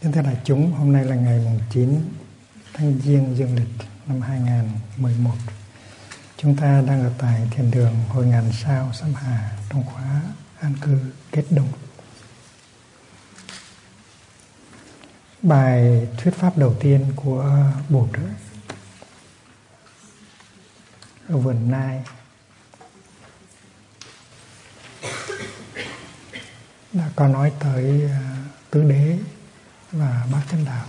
Kính thưa đại chúng, hôm nay là ngày 9 tháng Giêng dương lịch năm 2011. Chúng ta đang ở tại thiền đường Hội Ngàn Sao Sam Hà trong khóa an cư kết đông. Bài thuyết pháp đầu tiên của Bồ Trợ ở vườn Nai đã có nói tới tứ đế và bát chánh đạo.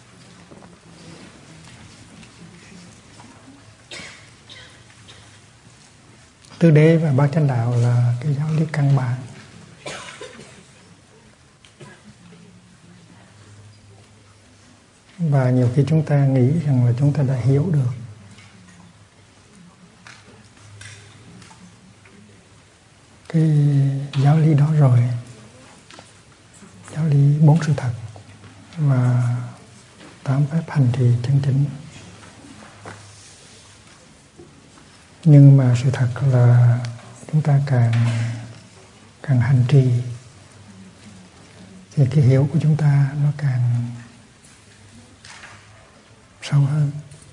Tứ đế và bát chánh đạo là cái giáo lý căn bản. Và nhiều khi chúng ta nghĩ rằng là chúng ta đã hiểu được cái giáo lý đó rồi, giáo lý 4 sự thật và 8 phép hành trì chân chính. Nhưng mà sự thật là chúng ta càng hành trì thì cái hiểu của chúng ta nó càng sâu hơn.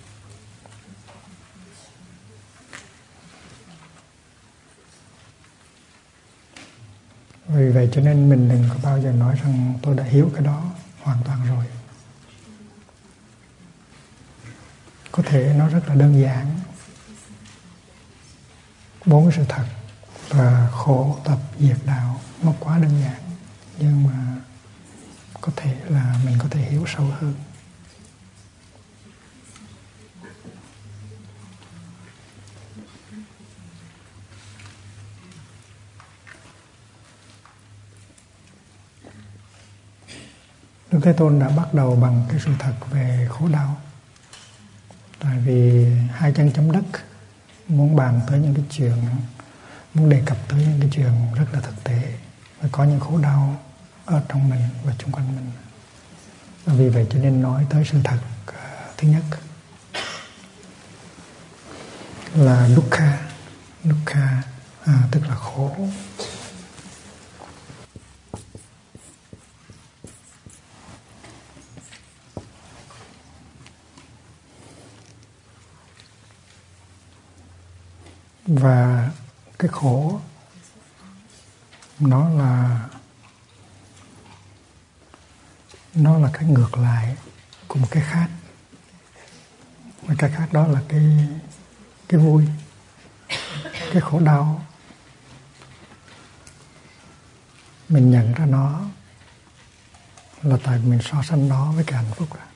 Vì vậy cho nên mình đừng có bao giờ nói rằng tôi đã hiểu cái đó hoàn toàn rồi. Có thể nó rất là đơn giản. 4 sự thật và khổ tập diệt đạo nó quá đơn giản. Nhưng mà có thể là mình có thể hiểu sâu hơn. Đức Thế Tôn đã bắt đầu bằng cái sự thật về khổ đau. Tại vì hai chân chấm đất muốn bàn tới những cái chuyện, muốn đề cập tới những cái chuyện rất là thực tế và có những khổ đau ở trong mình và xung quanh mình. Và vì vậy cho nên nói tới sự thật thứ nhất là dukkha, tức là khổ. Và cái khổ nó là cái ngược lại của một cái khác. Và cái khác đó là cái vui. Cái khổ đau mình nhận ra nó là tại mình so sánh nó với cái hạnh phúc đó.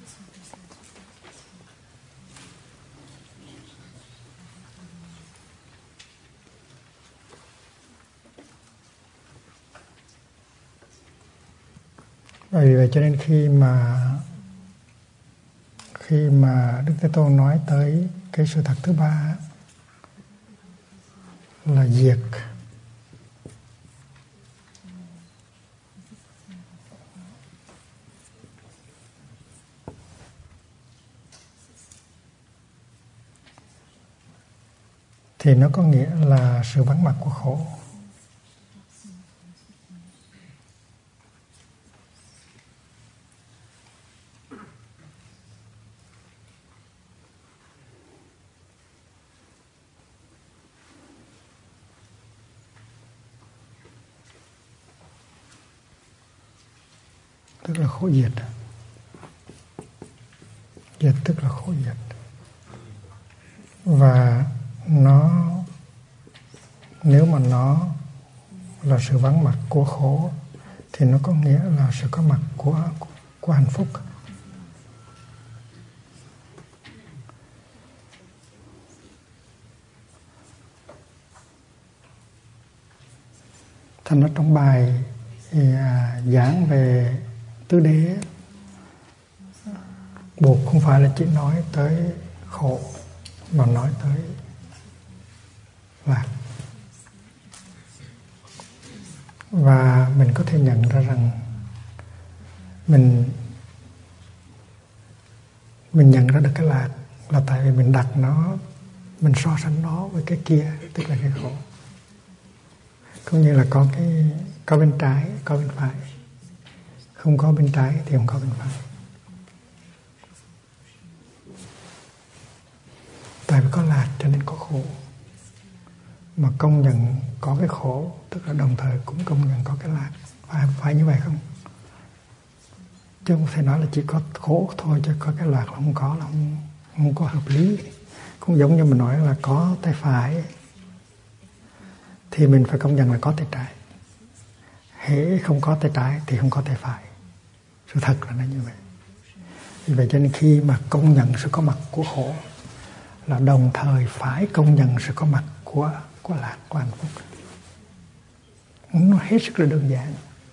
Vì vậy cho nên khi mà Đức Thế Tôn nói tới cái sự thật thứ ba là diệt, thì nó có nghĩa là sự vắng mặt của khổ. Tức là khổ diệt. Diệt tức là khổ diệt. Và nếu mà nó là sự vắng mặt của khổ thì nó có nghĩa là sự có mặt của hạnh phúc. Thành ra trong bài giảng về tứ đế, buộc không phải là chỉ nói tới khổ mà nói tới lạc. Và mình có thể nhận ra rằng mình nhận ra được cái lạc là tại vì mình đặt nó, mình so sánh nó với cái kia, tức là cái khổ. Cũng như là có bên trái, có bên phải. Không có bên trái thì không có bên phải. Tại vì có lạc cho nên có khổ. Mà công nhận có cái khổ, tức là đồng thời cũng công nhận có cái lạc. Phải như vậy không? Chứ không thể nói là chỉ có khổ thôi, chứ có cái lạc là không có, là không có hợp lý. Cũng giống như mình nói là có tay phải thì mình phải công nhận là có tay trái. Hễ không có tay trái thì không có tay phải. Sự thật là nó như vậy. Vì vậy cho nên khi mà công nhận sự có mặt của khổ là đồng thời phải công nhận sự có mặt của lạc, của hạnh phúc. Nó hết sức là đơn giản.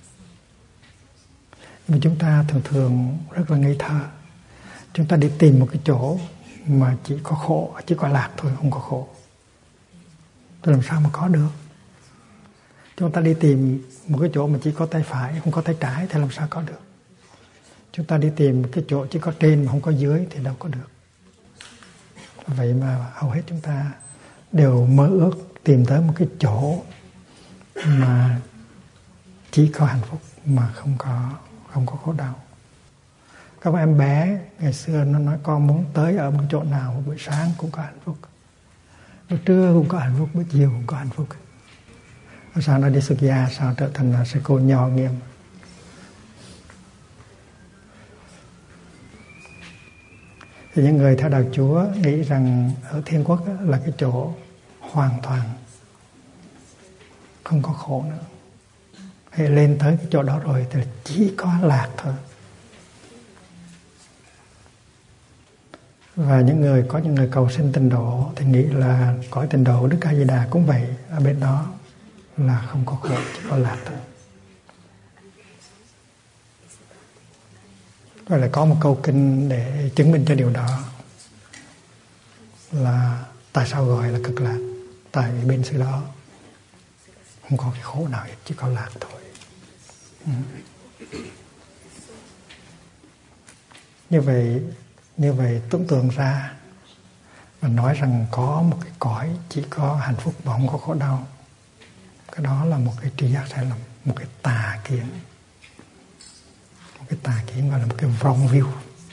Nhưng chúng ta thường thường rất là ngây thơ. Chúng ta đi tìm một cái chỗ mà chỉ có khổ, chỉ có lạc thôi, không có khổ. Thì làm sao mà có được? Chúng ta đi tìm một cái chỗ mà chỉ có tay phải, không có tay trái thì làm sao có được? Chúng ta đi tìm cái chỗ chỉ có trên mà không có dưới thì đâu có được. Vậy mà hầu hết chúng ta đều mơ ước tìm tới một cái chỗ mà chỉ có hạnh phúc mà không có khổ đau. Các em bé ngày xưa nó nói con muốn tới ở một chỗ nào buổi sáng cũng có hạnh phúc, buổi trưa cũng có hạnh phúc, buổi chiều cũng có hạnh phúc. Sao nó đi xuất gia, sao trở thành là sư cô nho nghiêm? Thì những người theo đạo Chúa nghĩ rằng ở thiên quốc là cái chỗ hoàn toàn không có khổ nữa. Hay lên tới cái chỗ đó rồi thì chỉ có lạc thôi. Và có những người cầu xin tịnh độ thì nghĩ là cõi tịnh độ Đức A Di Đà cũng vậy, ở bên đó là không có khổ, chỉ có lạc thôi. Rồi lại có một câu kinh để chứng minh cho điều đó là tại sao gọi là cực lạc? Tại vì bên xứ đó không có cái khổ nào hết, chỉ có lạc thôi. Như vậy tưởng tượng ra và nói rằng có một cái cõi chỉ có hạnh phúc và không có khổ đau, cái đó là một cái tri giác sai lầm, một cái tà kiến. Cái tà kiến gọi là một cái wrong view.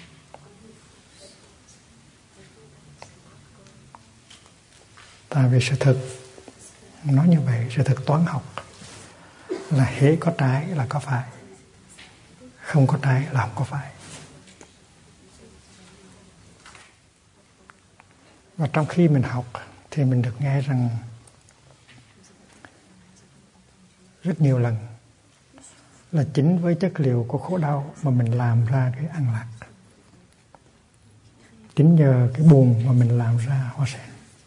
Tại vì sự thực nói như vậy, sự thực toán học là hễ có trái là có phải, không có trái là không có phải. Và trong khi mình học thì mình được nghe rằng rất nhiều lần là chính với chất liệu của khổ đau mà mình làm ra cái an lạc. Chính nhờ cái buồn mà mình làm ra hoa sen.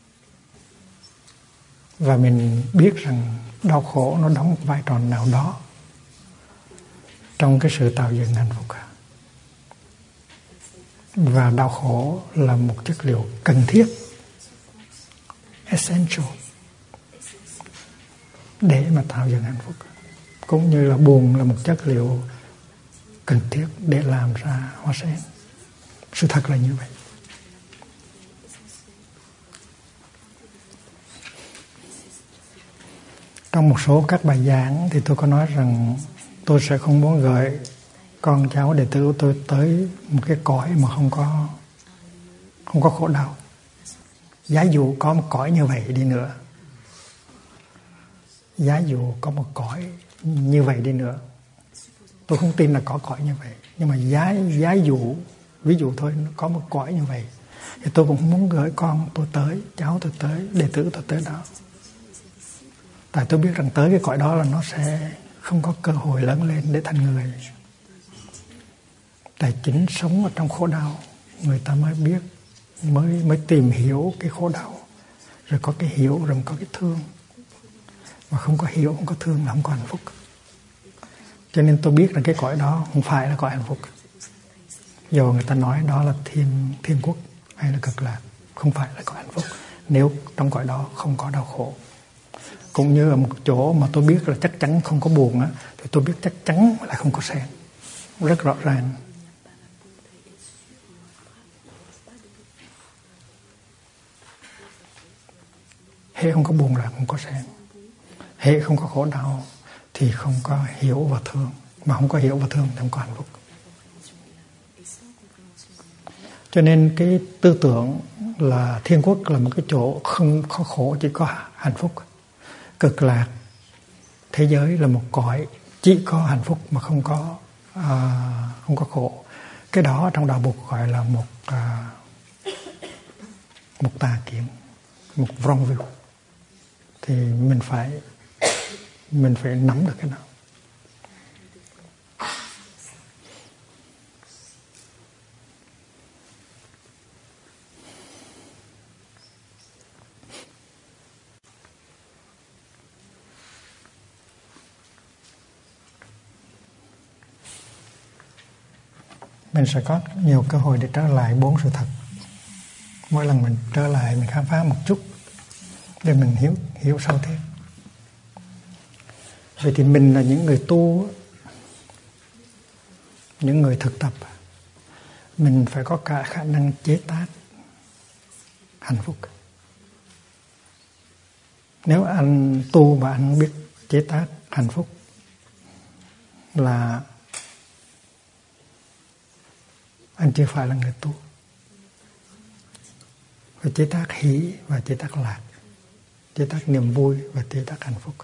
Và mình biết rằng đau khổ nó đóng một vai trò nào đó trong cái sự tạo dựng hạnh phúc. Và đau khổ là một chất liệu cần thiết, essential, để mà tạo dựng hạnh phúc. Cũng như là buồn là một chất liệu cần thiết để làm ra hoa sen. Sự thật là như vậy. Trong một số các bài giảng thì tôi có nói rằng tôi sẽ không muốn gửi con cháu đệ tử của tôi tới một cái cõi mà không có khổ đau. Giả dụ có một cõi như vậy đi nữa, giả dụ có một cõi như vậy đi nữa, tôi không tin là có cõi như vậy, nhưng mà giả dụ, ví dụ thôi, có một cõi như vậy thì tôi cũng muốn gửi con tôi tới, cháu tôi tới, đệ tử tôi tới đó. Tại tôi biết rằng tới cái cõi đó là nó sẽ không có cơ hội lớn lên để thành người. Tại chính sống ở trong khổ đau, người ta mới biết, mới tìm hiểu cái khổ đau. Rồi có cái hiểu, rồi có cái thương. Mà không có hiểu, không có thương là không có hạnh phúc. Cho nên tôi biết rằng cái cõi đó không phải là cõi hạnh phúc. Dù người ta nói đó là thiên quốc hay là cực lạc, không phải là cõi hạnh phúc. Nếu trong cõi đó không có đau khổ. Cũng như ở một chỗ mà tôi biết là chắc chắn không có buồn á, thì tôi biết chắc chắn là không có sen. Rất rõ ràng. Hễ không có buồn là không có sen. Hễ không có khổ đau thì không có hiểu và thương. mà không có hiểu và thương thì không có hạnh phúc. Cho nên cái tư tưởng là thiên quốc là một cái chỗ không có khổ, chỉ có hạnh phúc. Cực lạc thế giới là một cõi chỉ có hạnh phúc mà không có khổ. Cái đó trong đạo Phật gọi là một tà kiến, một wrong view. Thì mình phải nắm được cái đó. Mình sẽ có nhiều cơ hội để trở lại 4 sự thật. Mỗi lần mình trở lại, mình khám phá một chút để mình hiểu sâu thêm. Vậy thì mình là những người tu, những người thực tập, mình phải có cả khả năng chế tác hạnh phúc. Nếu anh tu mà anh không biết chế tác hạnh phúc là anh chưa phải là người tu. Phải chế tác hỷ và chế tác lạc, chế tác niềm vui và chế tác hạnh phúc.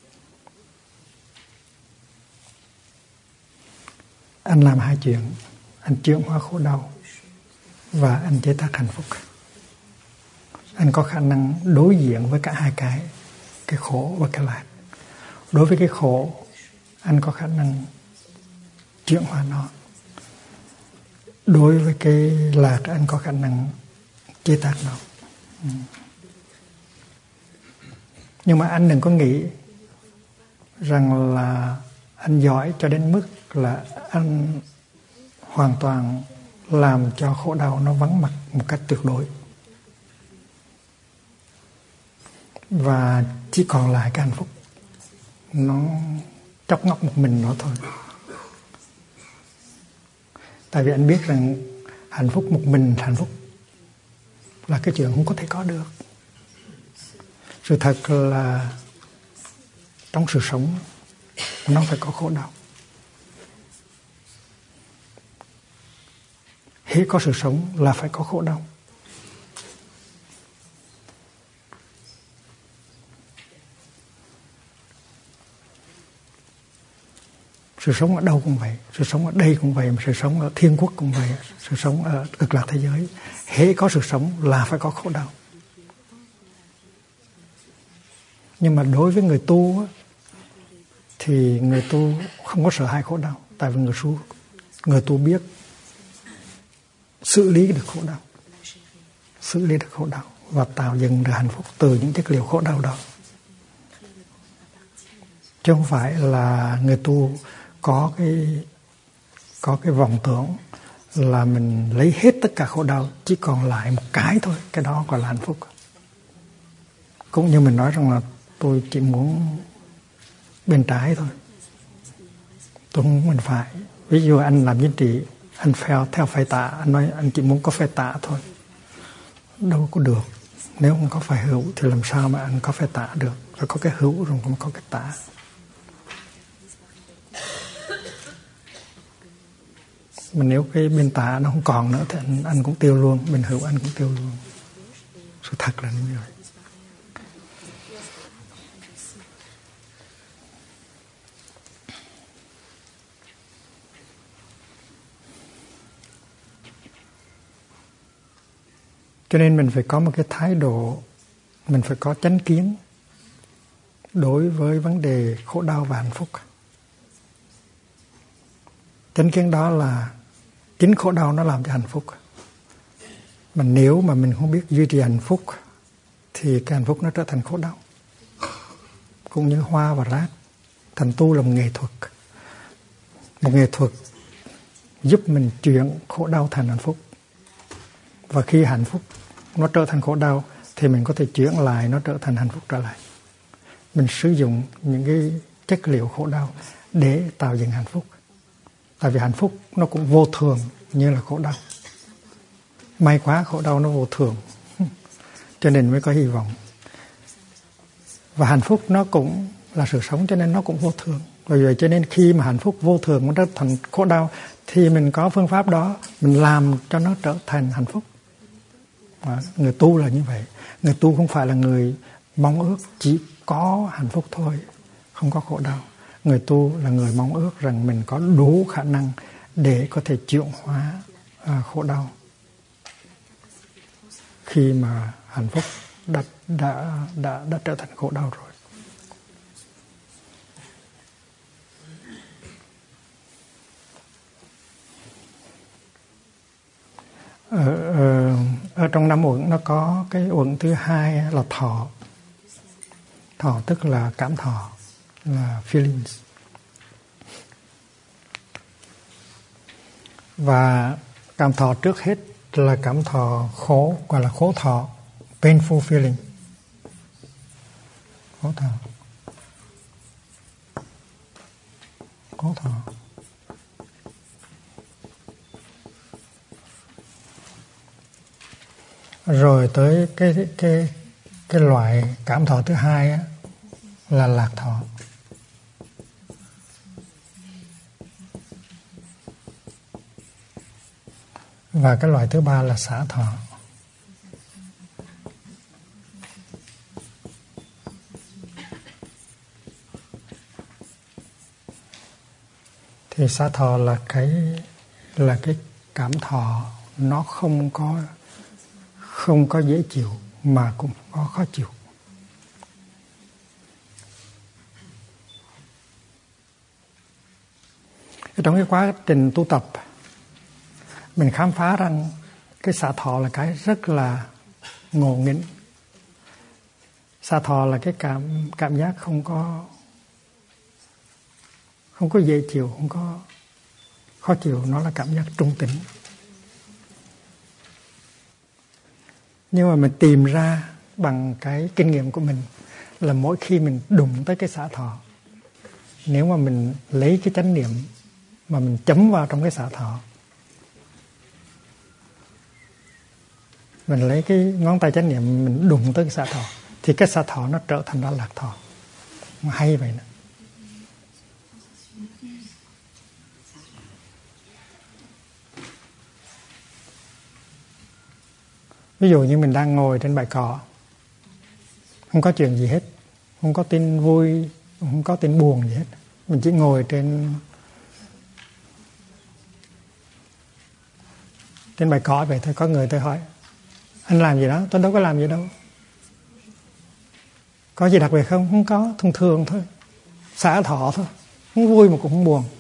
Anh làm 2 chuyện, anh chuyển hóa khổ đau và anh chế tác hạnh phúc. Anh có khả năng đối diện với cả 2 cái khổ và cái lạc. Đối với cái khổ, anh có khả năng chuyển hóa nó. Đối với cái lạc, anh có khả năng chế tác nó. Nhưng mà anh đừng có nghĩ rằng là anh giỏi cho đến mức là anh hoàn toàn làm cho khổ đau nó vắng mặt một cách tuyệt đối. Và chỉ còn lại cái hạnh phúc, nó chốc ngóc một mình nó thôi. Tại vì anh biết rằng hạnh phúc một mình, hạnh phúc là cái chuyện không có thể có được. Sự thật là trong sự sống nó phải có khổ đau. Hễ có sự sống là phải có khổ đau. Sự sống ở đâu cũng vậy, sự sống ở đây cũng vậy, sự sống ở thiên quốc cũng vậy, sự sống ở cực lạc thế giới. Hễ có sự sống là phải có khổ đau. Nhưng mà đối với người tu thì người tu không có sợ hãi khổ đau. Tại vì người tu biết xử lý được khổ đau, xử lý được khổ đau và tạo dựng được hạnh phúc từ những chất liệu khổ đau đó. Chứ không phải là người tu có cái vọng tưởng là mình lấy hết tất cả khổ đau, chỉ còn lại một cái thôi, cái đó gọi là hạnh phúc. Cũng như mình nói rằng là tôi chỉ muốn bên trái thôi, tôi không muốn bên phải. Ví dụ anh làm chính trị, anh theo phe tả, anh nói anh chỉ muốn có phe tả thôi, đâu có được. Nếu không có phe hữu thì làm sao mà anh có phe tả được? Phải có cái hữu rồi cũng có cái tả. Mà nếu cái bên tả nó không còn nữa thì anh cũng tiêu luôn, bên hữu anh cũng tiêu luôn. Sự thật là như vậy. Cho nên mình phải có một cái thái độ, mình phải có chánh kiến đối với vấn đề khổ đau và hạnh phúc. Chánh kiến đó là chính khổ đau nó làm cho hạnh phúc. Mà nếu mà mình không biết duy trì hạnh phúc thì cái hạnh phúc nó trở thành khổ đau. Cũng như hoa và rác. Thành tu là một nghệ thuật. Một nghệ thuật giúp mình chuyển khổ đau thành hạnh phúc. Và khi hạnh phúc nó trở thành khổ đau thì mình có thể chuyển lại nó trở thành hạnh phúc trở lại. Mình sử dụng những cái chất liệu khổ đau để tạo dựng hạnh phúc. Tại vì hạnh phúc nó cũng vô thường như là khổ đau. May quá khổ đau nó vô thường, cho nên mới có hy vọng. Và hạnh phúc nó cũng là sự sống, cho nên nó cũng vô thường. Bởi vậy cho nên khi mà hạnh phúc vô thường nó trở thành khổ đau thì mình có phương pháp đó, mình làm cho nó trở thành hạnh phúc. Người tu là như vậy. Người tu không phải là người mong ước chỉ có hạnh phúc thôi, không có khổ đau. Người tu là người mong ước rằng mình có đủ khả năng để có thể chuyển hóa khổ đau khi mà hạnh phúc đã trở thành khổ đau rồi. Ở trong 5 uẩn nó có cái uẩn thứ hai là thọ. Thọ tức là cảm thọ, là feelings. Và cảm thọ trước hết là cảm thọ khổ, gọi là khổ thọ, painful feeling. Khổ thọ. Khổ thọ. Rồi tới cái loại cảm thọ thứ hai á, là lạc thọ. Và cái loại thứ ba là xả thọ. Thì xả thọ là cái cảm thọ nó không có dễ chịu mà cũng có khó chịu. Trong cái quá trình tu tập, mình khám phá rằng cái xả thọ là cái rất là ngộ nghĩnh. Xả thọ là cái cảm giác không có dễ chịu, không có khó chịu, nó là cảm giác trung tính. Nhưng mà mình tìm ra bằng cái kinh nghiệm của mình là mỗi khi mình đụng tới cái xả thọ, nếu mà mình lấy cái chánh niệm mà mình chấm vào trong cái xả thọ, mình lấy cái ngón tay chánh niệm mình đụng tới cái xả thọ, thì cái xả thọ nó trở thành ra lạc thọ. Nó hay vậy nè. Ví dụ như mình đang ngồi trên bãi cỏ, không có chuyện gì hết, không có tin vui, không có tin buồn gì hết. Mình chỉ ngồi trên bãi cỏ vậy thôi. Có người tôi hỏi: anh làm gì đó? Tôi đâu có làm gì đâu. Có gì đặc biệt không? Không có, thông thường thôi, xả thọ thôi, không vui mà cũng không buồn.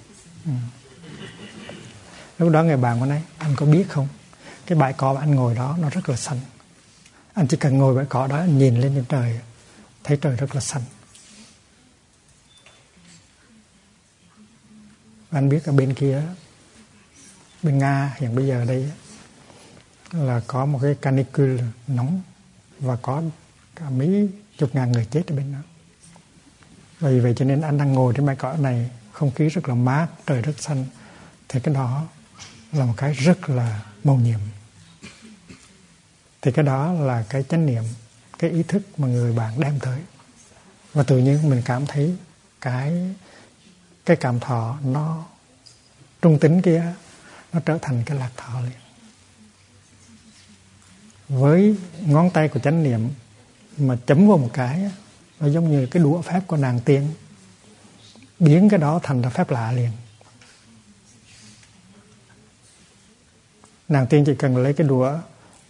Lúc đó người bạn của nói: anh có biết không, cái bãi cỏ anh ngồi đó nó rất là xanh. Anh chỉ cần ngồi bãi cỏ đó, anh nhìn lên trên trời, thấy trời rất là xanh. Anh biết ở bên kia, bên Nga hiện bây giờ đây là có một cái canicule nóng và có cả mấy chục ngàn người chết ở bên đó. Vì vậy cho nên anh đang ngồi trên bãi cỏ này, không khí rất là mát, trời rất xanh, thì cái đó là một cái rất là mầu nhiệm. Thì cái đó là cái chánh niệm, cái ý thức mà người bạn đem tới. Và tự nhiên mình cảm thấy cái cảm thọ nó trung tính kia, nó trở thành cái lạc thọ liền. Với ngón tay của chánh niệm mà chấm vào một cái, nó giống như cái đũa phép của nàng tiên, biến cái đó thành ra phép lạ liền. Nàng tiên chỉ cần lấy cái đũa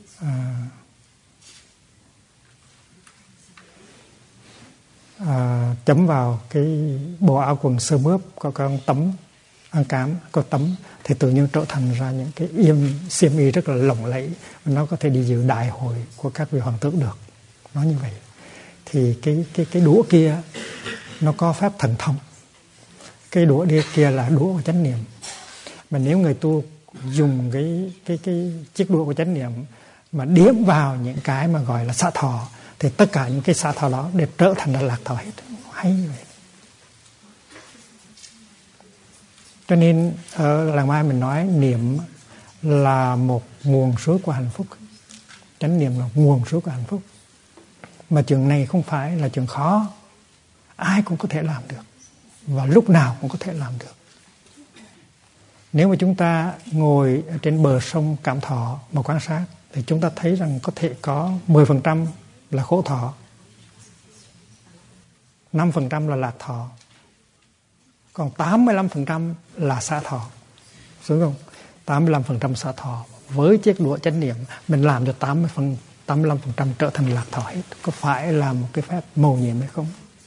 chấm vào cái bộ áo quần sơ mướp có con tấm ăn cám, có tấm, thì tự nhiên trở thành ra những cái xiêm y rất là lộng lẫy, nó có thể đi dự đại hội của các vị hoàng tử được. Nó như vậy. Thì cái đũa kia nó có phép thần thông. Cái đũa kia là đũa của chánh niệm. Mà nếu người tu dùng cái chiếc đũa của chánh niệm mà điểm vào những cái mà gọi là xả thọ, thì tất cả những cái xả thọ đó đều trở thành là lạc thọ hết. Hay như vậy. Cho nên ở làng Mai mình nói niệm là một nguồn suối của hạnh phúc. Chánh niệm là nguồn suối của hạnh phúc. Mà chuyện này không phải là chuyện khó, ai cũng có thể làm được. và lúc nào cũng có thể làm được. Nếu mà chúng ta ngồi ở trên bờ sông Cảm Thọ mà quan sát thì chúng ta thấy rằng có thể có 10% là khổ thọ, 5% là lạc thọ, còn 85% là xả thọ. Đúng không? 85% xả thọ. Với chiếc đũa chánh niệm mình làm cho 85% trở thành lạc thọ hết. Có phải là một cái phép mầu nhiệm hay không?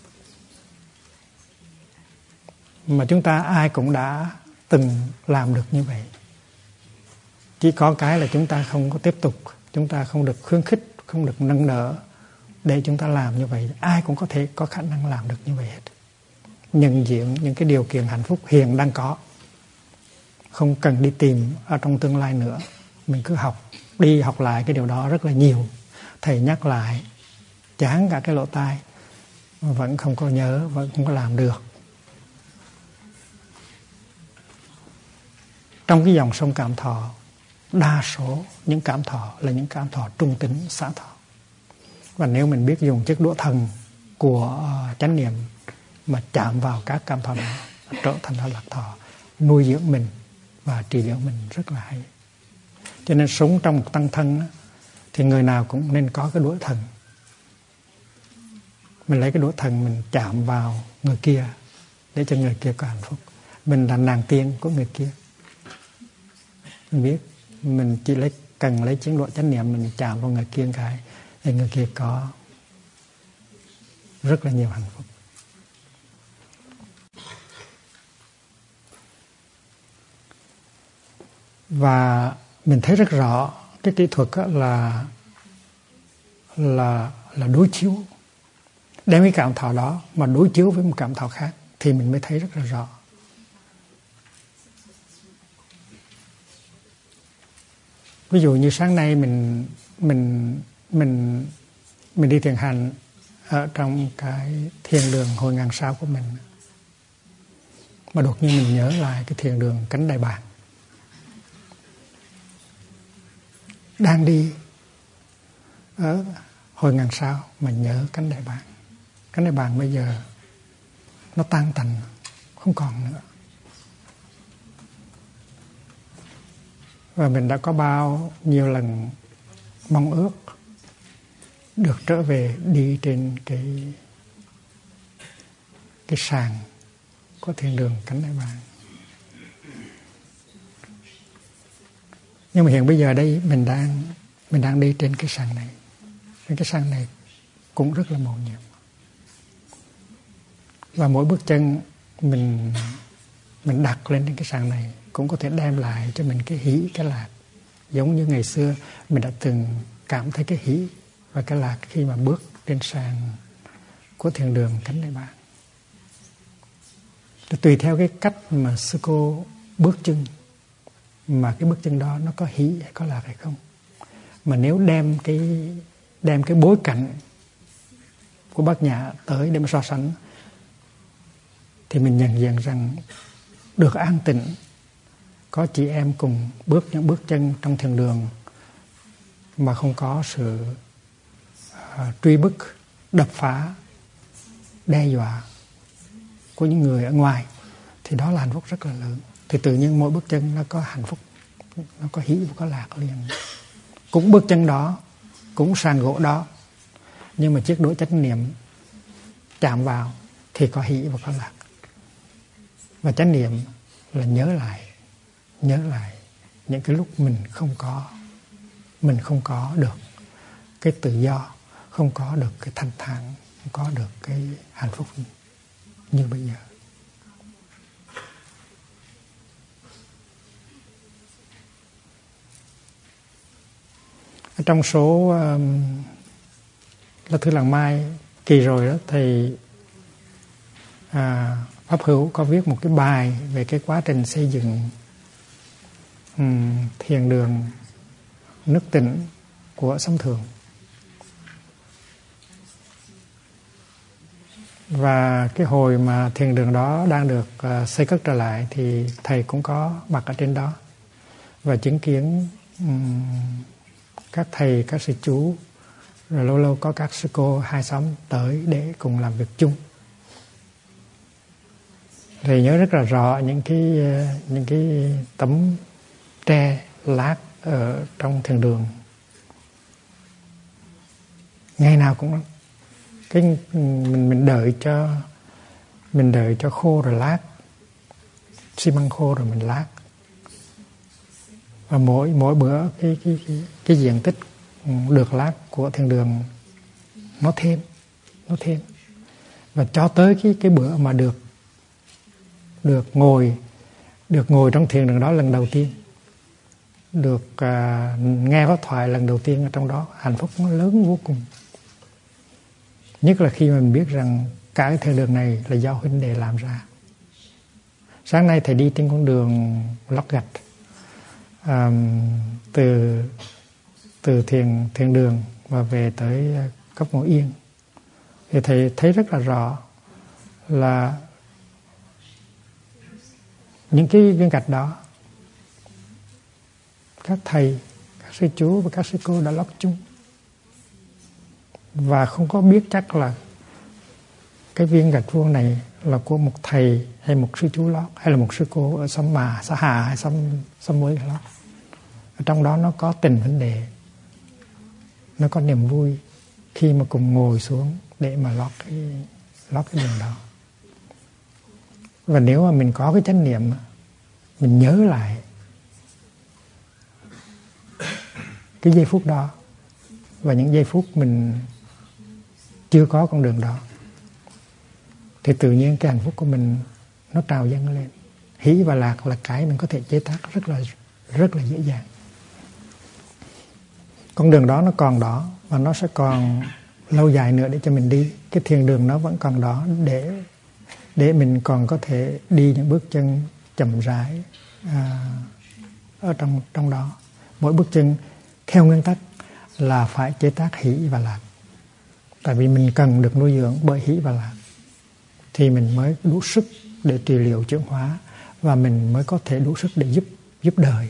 Mà chúng ta ai cũng đã từng làm được như vậy. Chỉ có cái là chúng ta không có tiếp tục, chúng ta không được khuyến khích, không được nâng đỡ để chúng ta làm như vậy. Ai cũng có thể có khả năng làm được như vậy hết. Nhận diện những cái điều kiện hạnh phúc hiện đang có, không cần đi tìm ở trong tương lai nữa. Mình cứ học đi học lại cái điều đó rất là nhiều. Thầy nhắc lại chán cả cái lỗ tai, vẫn không có nhớ, vẫn không có làm được. Trong cái dòng sông Cảm Thọ, đa số những cảm thọ là những cảm thọ trung tính, xả thọ. Và nếu mình biết dùng chiếc đũa thần của chánh niệm mà chạm vào các cảm thọ đó, trở thành là lạc thọ, nuôi dưỡng mình và trị liệu mình rất là hay. Cho nên sống trong một tăng thân thì người nào cũng nên có cái đũa thần. Mình lấy cái đũa thần mình chạm vào người kia để cho người kia có hạnh phúc. Mình là nàng tiên của người kia. Mình biết mình chỉ cần lấy chiếc đũa chánh niệm mình chạm vào người kia cái thì người kia có rất là nhiều hạnh phúc. Và mình thấy rất rõ cái kỹ thuật là đối chiếu. Đem cái cảm thọ đó mà đối chiếu với một cảm thọ khác thì mình mới thấy rất là rõ. Ví dụ như sáng nay mình đi thiền hành ở trong cái thiền đường Hội Ngàn Sao của mình, mà đột nhiên mình nhớ lại cái thiền đường Cánh Đại Bàng. Đang đi ở Hội Ngàn Sao mà nhớ Cánh Đại Bàng. Cánh Đại Bàng bây giờ nó tan tành, không còn nữa. Và mình đã có bao nhiêu lần mong ước được trở về đi trên cái sàn của thiền đường Cánh Đại Bàng. Nhưng mà hiện bây giờ đây mình đang đi trên cái sàn này. Cái sàn này cũng rất là mầu nhiệm. Và mỗi bước chân mình đặt lên cái sàn này cũng có thể đem lại cho mình cái hỷ, cái lạc. Giống như ngày xưa mình đã từng cảm thấy cái hỷ và cái lạc khi mà bước trên sàn của thiền đường Cánh Đại Bàng. Tùy theo cái cách mà sư cô bước chân, mà cái bước chân đó nó có hỷ hay có lạc hay không. Mà nếu đem cái bối cảnh của Bát Nhã tới để mà so sánh thì mình nhận diện rằng được an tịnh, có chị em cùng bước những bước chân trong thiền đường mà không có sự truy bức, đập phá, đe dọa của những người ở ngoài, thì đó là hạnh phúc rất là lớn. Thì tự nhiên mỗi bước chân nó có hạnh phúc, nó có hỷ và có lạc liền. Cũng bước chân đó, cũng sàn gỗ đó, nhưng mà chiếc đũa chánh niệm chạm vào thì có hỷ và có lạc. Và chánh niệm là nhớ lại những cái lúc mình không có được cái tự do, không có được cái thanh thản, không có được cái hạnh phúc như bây giờ. Trong số Lá Thư Làng Mai kỳ rồi đó, thầy Pháp Hữu có viết một cái bài về cái quá trình xây dựng thiền đường Nước Tịnh của Sông Thường. Và cái hồi mà thiền đường đó đang được xây cất trở lại thì thầy cũng có mặt ở trên đó và chứng kiến các thầy, các sư chú, rồi lâu lâu có các sư cô hai xóm tới để cùng làm việc chung. Thầy nhớ rất là rõ những cái tấm tre lát ở trong thiền đường. Ngày nào cũng cái mình đợi cho khô rồi lát, xi măng khô rồi mình lát. Và mỗi bữa cái diện tích được lát của thiền đường nó thêm. Và cho tới cái bữa mà được ngồi trong thiền đường đó lần đầu tiên, được nghe pháp thoại lần đầu tiên ở trong đó, hạnh phúc nó lớn vô cùng. Nhất là khi mình biết rằng cả cái thiền đường này là do huynh đệ làm ra. Sáng nay thầy đi trên con đường lót gạch từ thiền đường và về tới Cốc Ngũ Yên, thì thầy thấy rất là rõ là những cái viên gạch đó các thầy, các sư chú và các sư cô đã lót chung, và không có biết chắc là cái viên gạch vuông này là của một thầy hay một sư chú lót, hay là một sư cô ở xóm Mà, xã Hà hay xóm Mới lót. Ở trong đó nó có tình huynh đệ, nó có niềm vui khi mà cùng ngồi xuống để mà lót cái đường đó. Và nếu mà mình có cái chánh niệm, mình nhớ lại cái giây phút đó và những giây phút mình chưa có con đường đó, thì tự nhiên cái hạnh phúc của mình nó trào dâng lên. Hỷ và lạc là cái mình có thể chế tác rất là dễ dàng. Con đường đó nó còn đó, và nó sẽ còn lâu dài nữa để cho mình đi. Cái thiền đường nó vẫn còn đó để mình còn có thể đi những bước chân chậm rãi ở trong đó. Mỗi bước chân theo nguyên tắc là phải chế tác hỷ và lạc. Tại vì mình cần được nuôi dưỡng bởi hỷ và lạc, thì mình mới đủ sức để trị liệu chuyển hóa, và mình mới có thể đủ sức để giúp đời,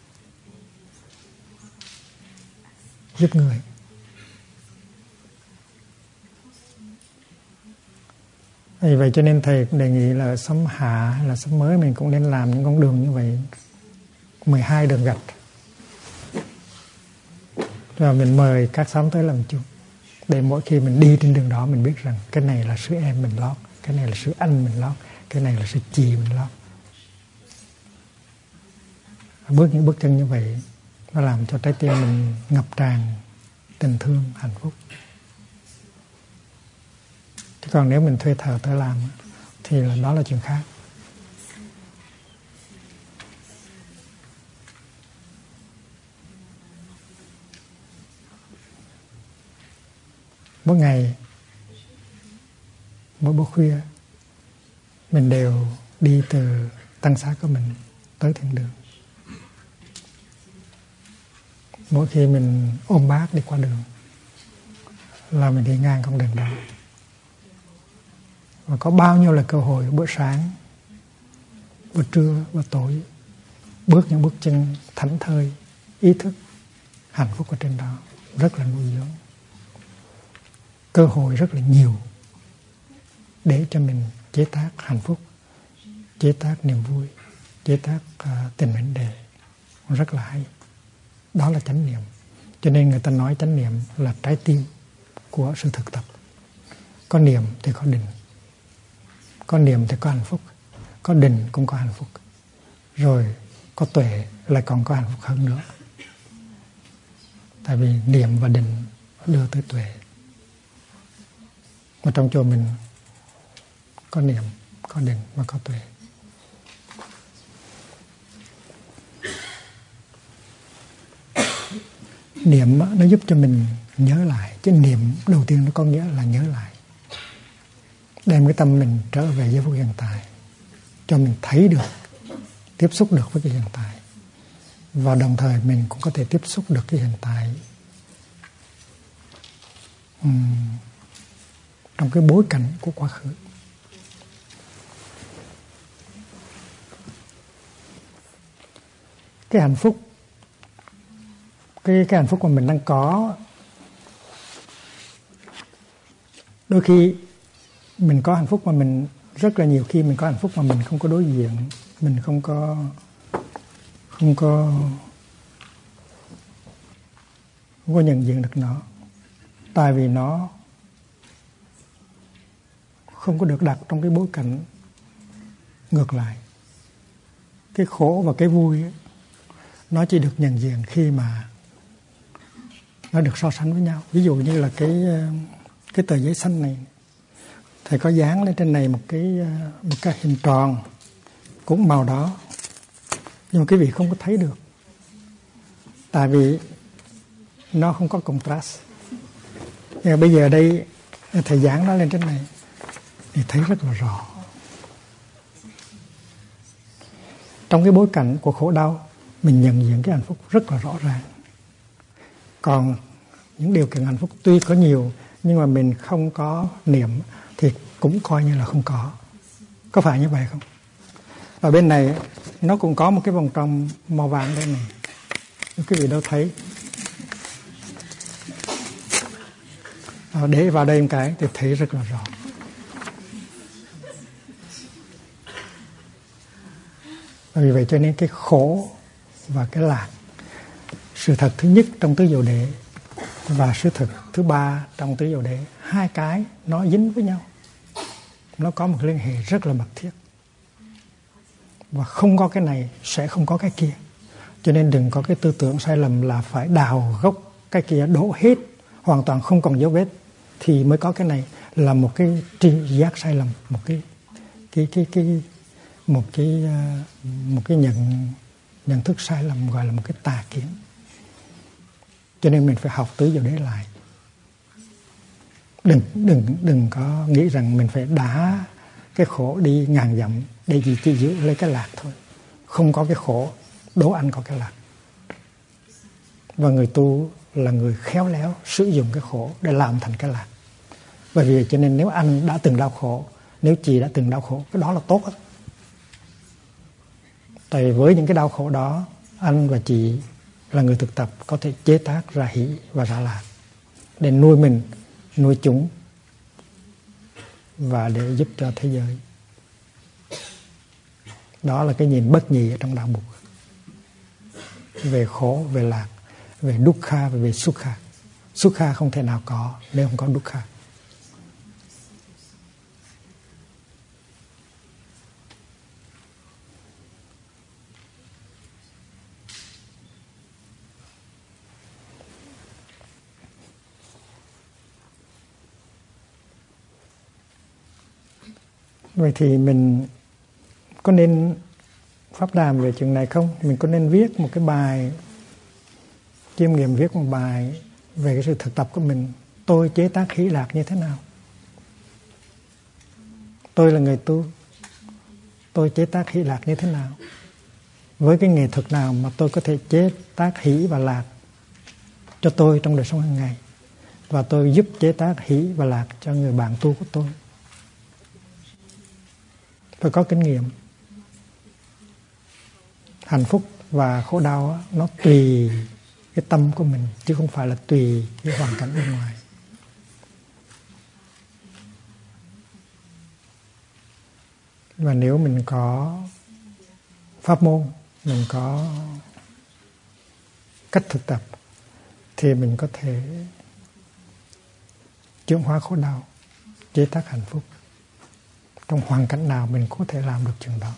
giúp người. Vì vậy cho nên thầy đề nghị là xóm Hạ hay là xóm Mới mình cũng nên làm những con đường như vậy, 12 đường gạch, và mình mời các xóm tới làm chung, để mỗi khi mình đi trên đường đó mình biết rằng cái này là sư em mình lót, cái này là sư anh mình lót, cái này là sư chị mình lót. Những bước chân như vậy nó làm cho trái tim mình ngập tràn tình thương, hạnh phúc. Chứ còn nếu mình thuê thợ tới làm thì đó là chuyện khác. Mỗi ngày, mỗi buổi khuya, mình đều đi từ tăng xá của mình tới thiền đường. Mỗi khi mình ôm bát đi qua đường là mình đi ngang con đường đó. Và có bao nhiêu là cơ hội bữa sáng, bữa trưa, bữa tối, bước những bước chân thảnh thơi, ý thức, hạnh phúc ở trên đó, rất là nuôi dưỡng. Cơ hội rất là nhiều để cho mình chế tác hạnh phúc, chế tác niềm vui, chế tác tình huynh đệ, rất là hay. Đó là chánh niệm. Cho nên người ta nói chánh niệm là trái tim của sự thực tập. Có niệm thì có định, có niệm thì có hạnh phúc, có định cũng có hạnh phúc, rồi có tuệ lại còn có hạnh phúc hơn nữa. Tại vì niệm và định đưa tới tuệ. Mà trong chùa mình có niệm, có định và có tuệ. Niệm nó giúp cho mình nhớ lại. Chứ niệm đầu tiên nó có nghĩa là nhớ lại, đem cái tâm mình trở về giây phút hiện tại, cho mình thấy được, tiếp xúc được với cái hiện tại, và đồng thời mình cũng có thể tiếp xúc được cái hiện tại trong cái bối cảnh của quá khứ. Cái hạnh phúc, cái hạnh phúc mà mình đang có, đôi khi mình có hạnh phúc mà mình rất là nhiều khi mình có hạnh phúc mà mình không có đối diện, mình không có nhận diện được nó, tại vì nó không có được đặt trong cái bối cảnh ngược lại. Cái khổ và cái vui ấy, nó chỉ được nhận diện khi mà nó được so sánh với nhau. Ví dụ như là cái tờ giấy xanh này, thầy có dán lên trên này một cái hình tròn cũng màu đó, nhưng mà quý vị không có thấy được, tại vì nó không có contrast. Nhưng mà bây giờ đây thầy dán nó lên trên này thì thấy rất là rõ. Trong cái bối cảnh của khổ đau, mình nhận diện cái hạnh phúc rất là rõ ràng. Còn những điều kiện hạnh phúc tuy có nhiều, nhưng mà mình không có niệm thì cũng coi như là không có. Có phải như vậy không? Và bên này nó cũng có một cái vòng tròn màu vàng đây này, quý vị đâu thấy. Để vào đây một cái thì thấy rất là rõ. Vì vậy cho nên cái khổ và cái lạc, sự thật thứ nhất trong tứ diệu đế và sự thật thứ ba trong tứ diệu đế, hai cái nó dính với nhau, nó có một liên hệ rất là mật thiết, và không có cái này sẽ không có cái kia. Cho nên đừng có cái tư tưởng sai lầm là phải đào gốc cái kia, đổ hết hoàn toàn không còn dấu vết thì mới có cái này, là một cái tri giác sai lầm, một cái nhận thức sai lầm, gọi là một cái tà kiến. Cho nên mình phải học tứ diệu đế lại. Đừng có nghĩ rằng mình phải đá cái khổ đi ngàn dặm để chỉ giữ lấy cái lạc thôi. Không có cái khổ, đố anh có cái lạc. Và người tu là người khéo léo sử dụng cái khổ để làm thành cái lạc. Bởi vì cho nên nếu anh đã từng đau khổ, nếu chị đã từng đau khổ, cái đó là tốt đó. Tại với những cái đau khổ đó, anh và chị là người thực tập có thể chế tác ra hỷ và ra lạc để nuôi mình, nuôi chúng và để giúp cho thế giới. Đó là cái nhìn bất nhị ở trong đạo Bụt, về khổ, về lạc, về dukkha và về sukha. Sukha không thể nào có nếu không có dukkha. Vậy thì mình có nên pháp đàm về chuyện này không? Mình có nên viết một cái bài, chiêm nghiệm viết một bài về cái sự thực tập của mình. Tôi chế tác hỷ lạc như thế nào? Tôi là người tu, tôi chế tác hỷ lạc như thế nào? Với cái nghệ thuật nào mà tôi có thể chế tác hỷ và lạc cho tôi trong đời sống hàng ngày? Và tôi giúp chế tác hỷ và lạc cho người bạn tu của tôi. Tôi có kinh nghiệm. Hạnh phúc và khổ đau nó tùy cái tâm của mình, chứ không phải là tùy cái hoàn cảnh bên ngoài. Và nếu mình có pháp môn, mình có cách thực tập, thì mình có thể chuyển hóa khổ đau, chế tác hạnh phúc. Trong hoàn cảnh nào mình có thể làm được chuyện đó.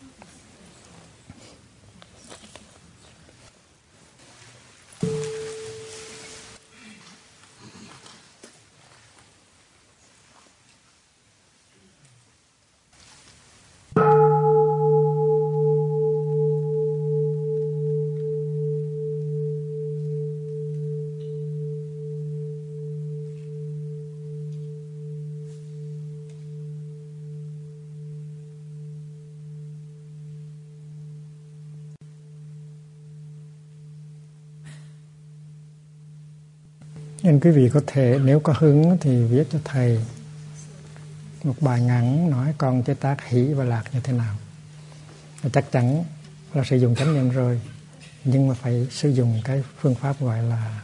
Nên quý vị có thể, nếu có hứng thì viết cho thầy một bài ngắn nói con chế tác hỷ và lạc như thế nào. Chắc chắn là sử dụng chánh niệm rồi, nhưng mà phải sử dụng cái phương pháp gọi là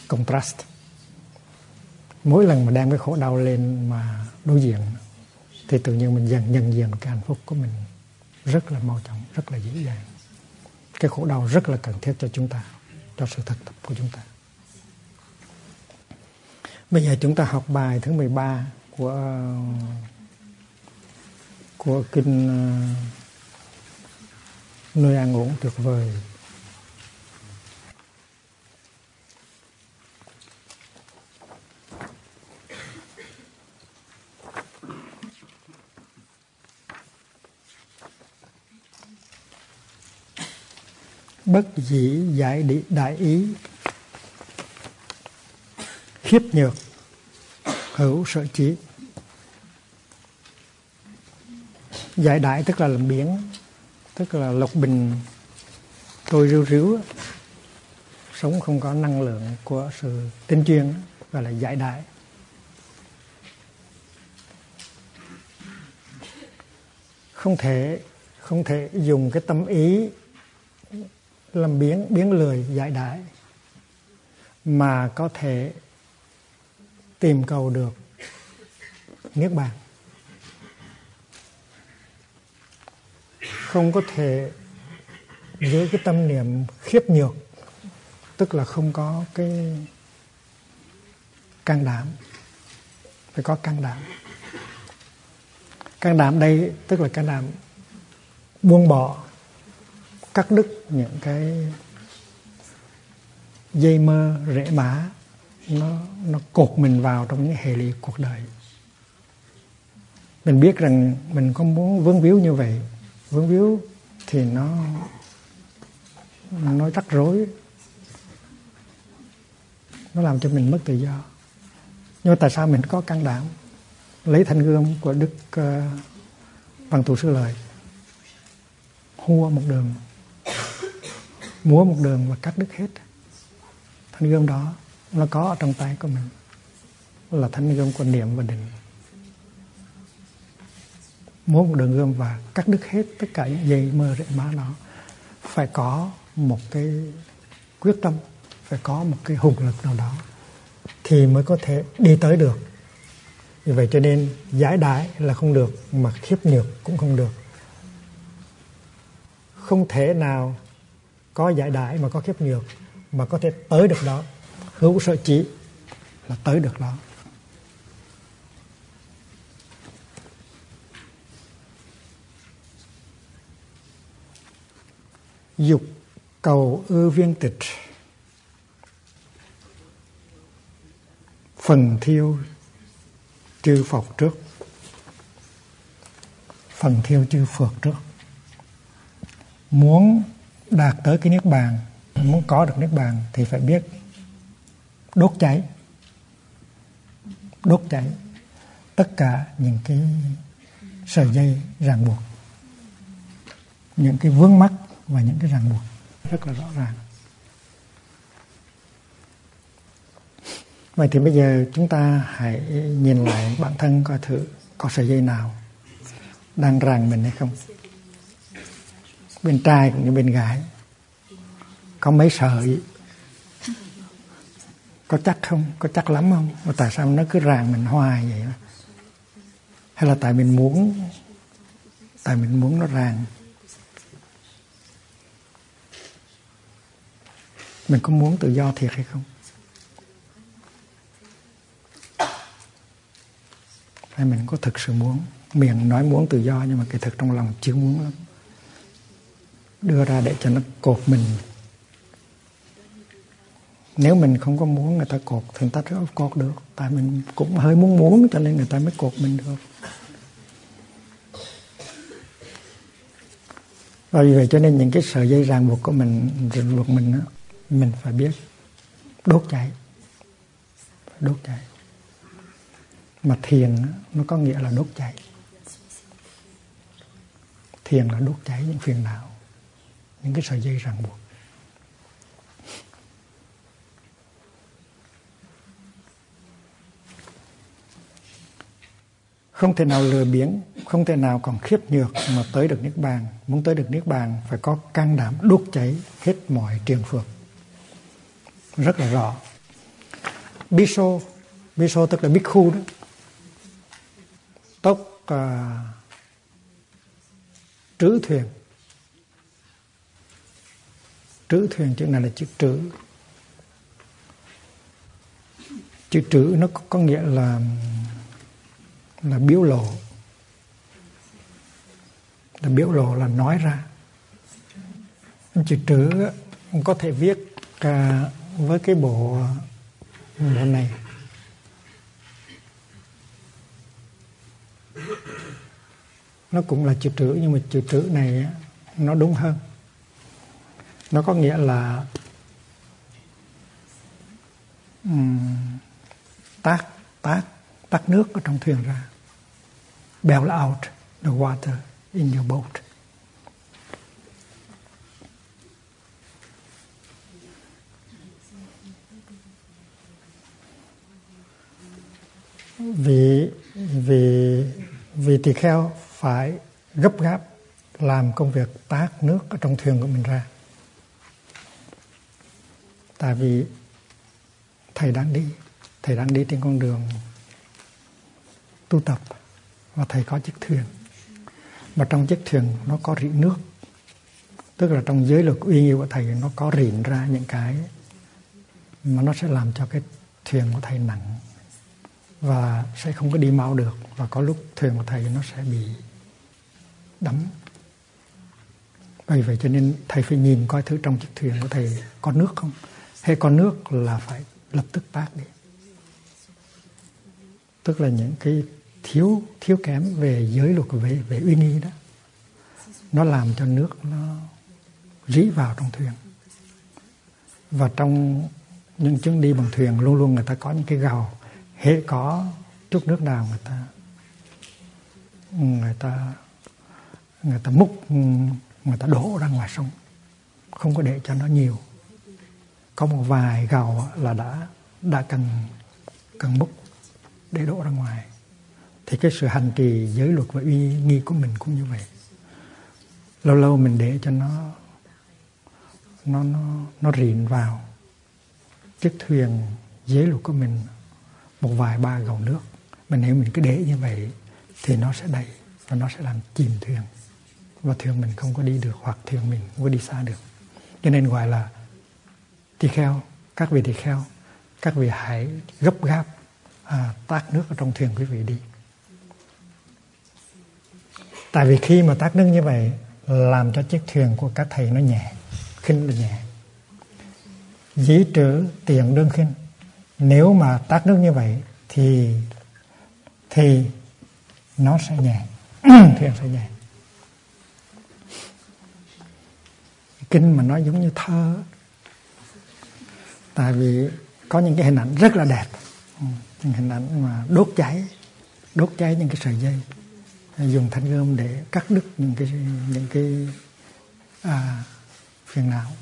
contrast. Mỗi lần mà đem cái khổ đau lên mà đối diện thì tự nhiên mình dần nhận diện cái hạnh phúc của mình rất là mau chóng, rất là dễ dàng. Cái khổ đau rất là cần thiết cho chúng ta, cho sự thực tập của chúng ta. Bây giờ chúng ta học bài thứ 13 của kinh Nơi An Ổn Tuyệt Vời. Bất dĩ giải đại ý, khiếp nhược hữu sở trí. Giải đại tức là làm biến, tức là lục bình tôi ríu ríu, sống không có năng lượng của sự tinh chuyên, gọi là giải đại. Không thể dùng cái tâm ý làm biến lười giải đại, mà có thể tìm cầu được niết bàn. Không có thể với cái tâm niệm khiếp nhược, tức là không có cái can đảm. Phải có can đảm. Can đảm đây tức là can đảm buông bỏ, cắt đứt những cái dây mơ rễ mã nó cột mình vào trong những hệ lụy cuộc đời. Mình biết rằng mình không muốn vướng víu như vậy. Vướng víu thì nó rắc rối, nó làm cho mình mất tự do. Nhưng mà tại sao mình có can đảm lấy thanh gươm của Đức Văn Tù Sư Lợi, hua một đường, múa một đường và cắt đứt hết. Thanh gươm đó nó có ở trong tay của mình, là thanh gươm của niệm và định. Múa một đường gươm và cắt đứt hết tất cả những dây mơ rễ má đó. Phải có một cái quyết tâm, phải có một cái hùng lực nào đó thì mới có thể đi tới được. Vì vậy cho nên giải đại là không được, mà khiếp nhược cũng không được. Không thể nào có giải đại mà có khiếp nhược mà có thể tới được đó. Hữu sở trí là tới được đó. Dục cầu ư viên tịch, phần thiêu chư Phật trước. Phần thiêu chư Phật trước. Muốn đạt tới cái niết bàn, muốn có được niết bàn thì phải biết đốt cháy tất cả những cái sợi dây ràng buộc, những cái vướng mắc và những cái ràng buộc rất là rõ ràng. Vậy thì bây giờ chúng ta hãy nhìn lại bản thân coi thử có sợi dây nào đang ràng mình hay không. Bên trai cũng như bên gái có mấy sợi, có chắc không, có chắc lắm không, mà tại sao nó cứ ràng mình hoài vậy đó? Hay là tại mình muốn nó ràng? Mình có muốn tự do thiệt hay không? Hay mình có thực sự muốn? Miệng nói muốn tự do nhưng mà cái thực trong lòng chưa muốn lắm. Đưa ra để cho nó cột mình. Nếu mình không có muốn người ta cột thì người ta rất cột được. Tại mình cũng hơi muốn cho nên người ta mới cột mình được. Và vì vậy cho nên những cái sợi dây ràng buộc của mình, mình phải biết đốt cháy. Đốt cháy. Mà thiền nó có nghĩa là đốt cháy. Thiền là đốt cháy những phiền não, những cái sợi dây ràng buộc. Không thể nào lừa biếng, không thể nào còn khiếp nhược mà tới được niết bàn. Muốn tới được niết bàn phải có can đảm đốt cháy hết mọi triền phược. Rất là rõ. Biso tức là bhikkhu đó. Tốt trữ thuyền. Trữ thuyền, chữ này là chữ trữ. Chữ trữ nó có nghĩa là biểu lộ. Là biểu lộ, là nói ra. Chữ trữ có thể viết với cái bộ này. Nó cũng là chữ trữ, nhưng mà chữ trữ này nó đúng hơn. Nó có nghĩa là tát nước ở trong thuyền ra. Bail out the water in your boat. Vì tỳ kheo phải gấp gáp làm công việc tát nước ở trong thuyền của mình ra. Tại vì thầy đang đi trên con đường tu tập, và thầy có chiếc thuyền, và trong chiếc thuyền nó có rỉ nước. Tức là trong giới luật uy nghi của thầy nó có rỉn ra những cái mà nó sẽ làm cho cái thuyền của thầy nặng và sẽ không có đi mau được, và có lúc thuyền của thầy nó sẽ bị đắm. Bởi vậy cho nên thầy phải nhìn coi thử trong chiếc thuyền của thầy có nước không. Hay có nước là phải lập tức tát đi. Tức là những cái thiếu kém về giới luật, về uy nghi đó, nó làm cho nước nó rỉ vào trong thuyền. Và trong những chuyến đi bằng thuyền luôn luôn người ta có những cái gào. Hễ có chút nước nào người ta múc, người ta đổ ra ngoài sông, không có để cho nó nhiều. Có một vài gào là đã cần múc để đổ ra ngoài. Thì cái sự hành trì giới luật và uy nghi của mình cũng như vậy. Lâu lâu mình để cho nó rịn vào chiếc thuyền giới luật của mình một vài ba gầu nước. Mà nếu mình cứ để như vậy thì nó sẽ đầy và nó sẽ làm chìm thuyền, và thuyền mình không có đi được, hoặc thuyền mình không có đi xa được. Cho nên gọi là tỳ kheo, các vị tỳ kheo, các vị hãy gấp gáp tát nước ở trong thuyền quý vị đi. Tại vì khi mà tát nước như vậy làm cho chiếc thuyền của các thầy nó nhẹ, khinh là nhẹ. Dĩ trữ tiện đơn khinh. Nếu mà tát nước như vậy thì nó sẽ nhẹ, thuyền sẽ nhẹ. Kinh mà nói giống như thơ. Tại vì có những cái hình ảnh rất là đẹp, những hình ảnh mà đốt cháy những cái sợi dây, dùng thanh gươm để cắt đứt những cái phiền não.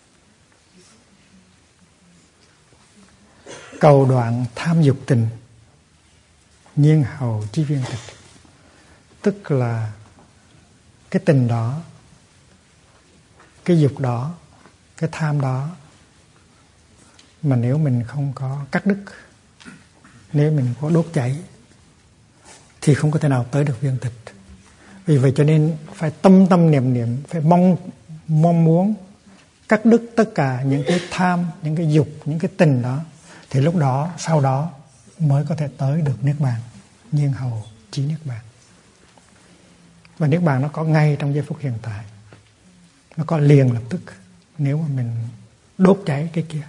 Cầu đoạn tham dục tình, nhiên hầu chí viên tịch. Tức là cái tình đó, cái dục đó, cái tham đó, mà nếu mình không có cắt đứt, nếu mình có đốt cháy thì không có thể nào tới được viên tịch. Vì vậy cho nên phải tâm niệm, phải mong muốn cắt đứt tất cả những cái tham, những cái dục, những cái tình đó, thì lúc đó, sau đó mới có thể tới được Niết Bàn, nhiên hầu chí Niết Bàn. Và Niết Bàn nó có ngay trong giây phút hiện tại, nó có liền lập tức nếu mà mình đốt cháy cái kia.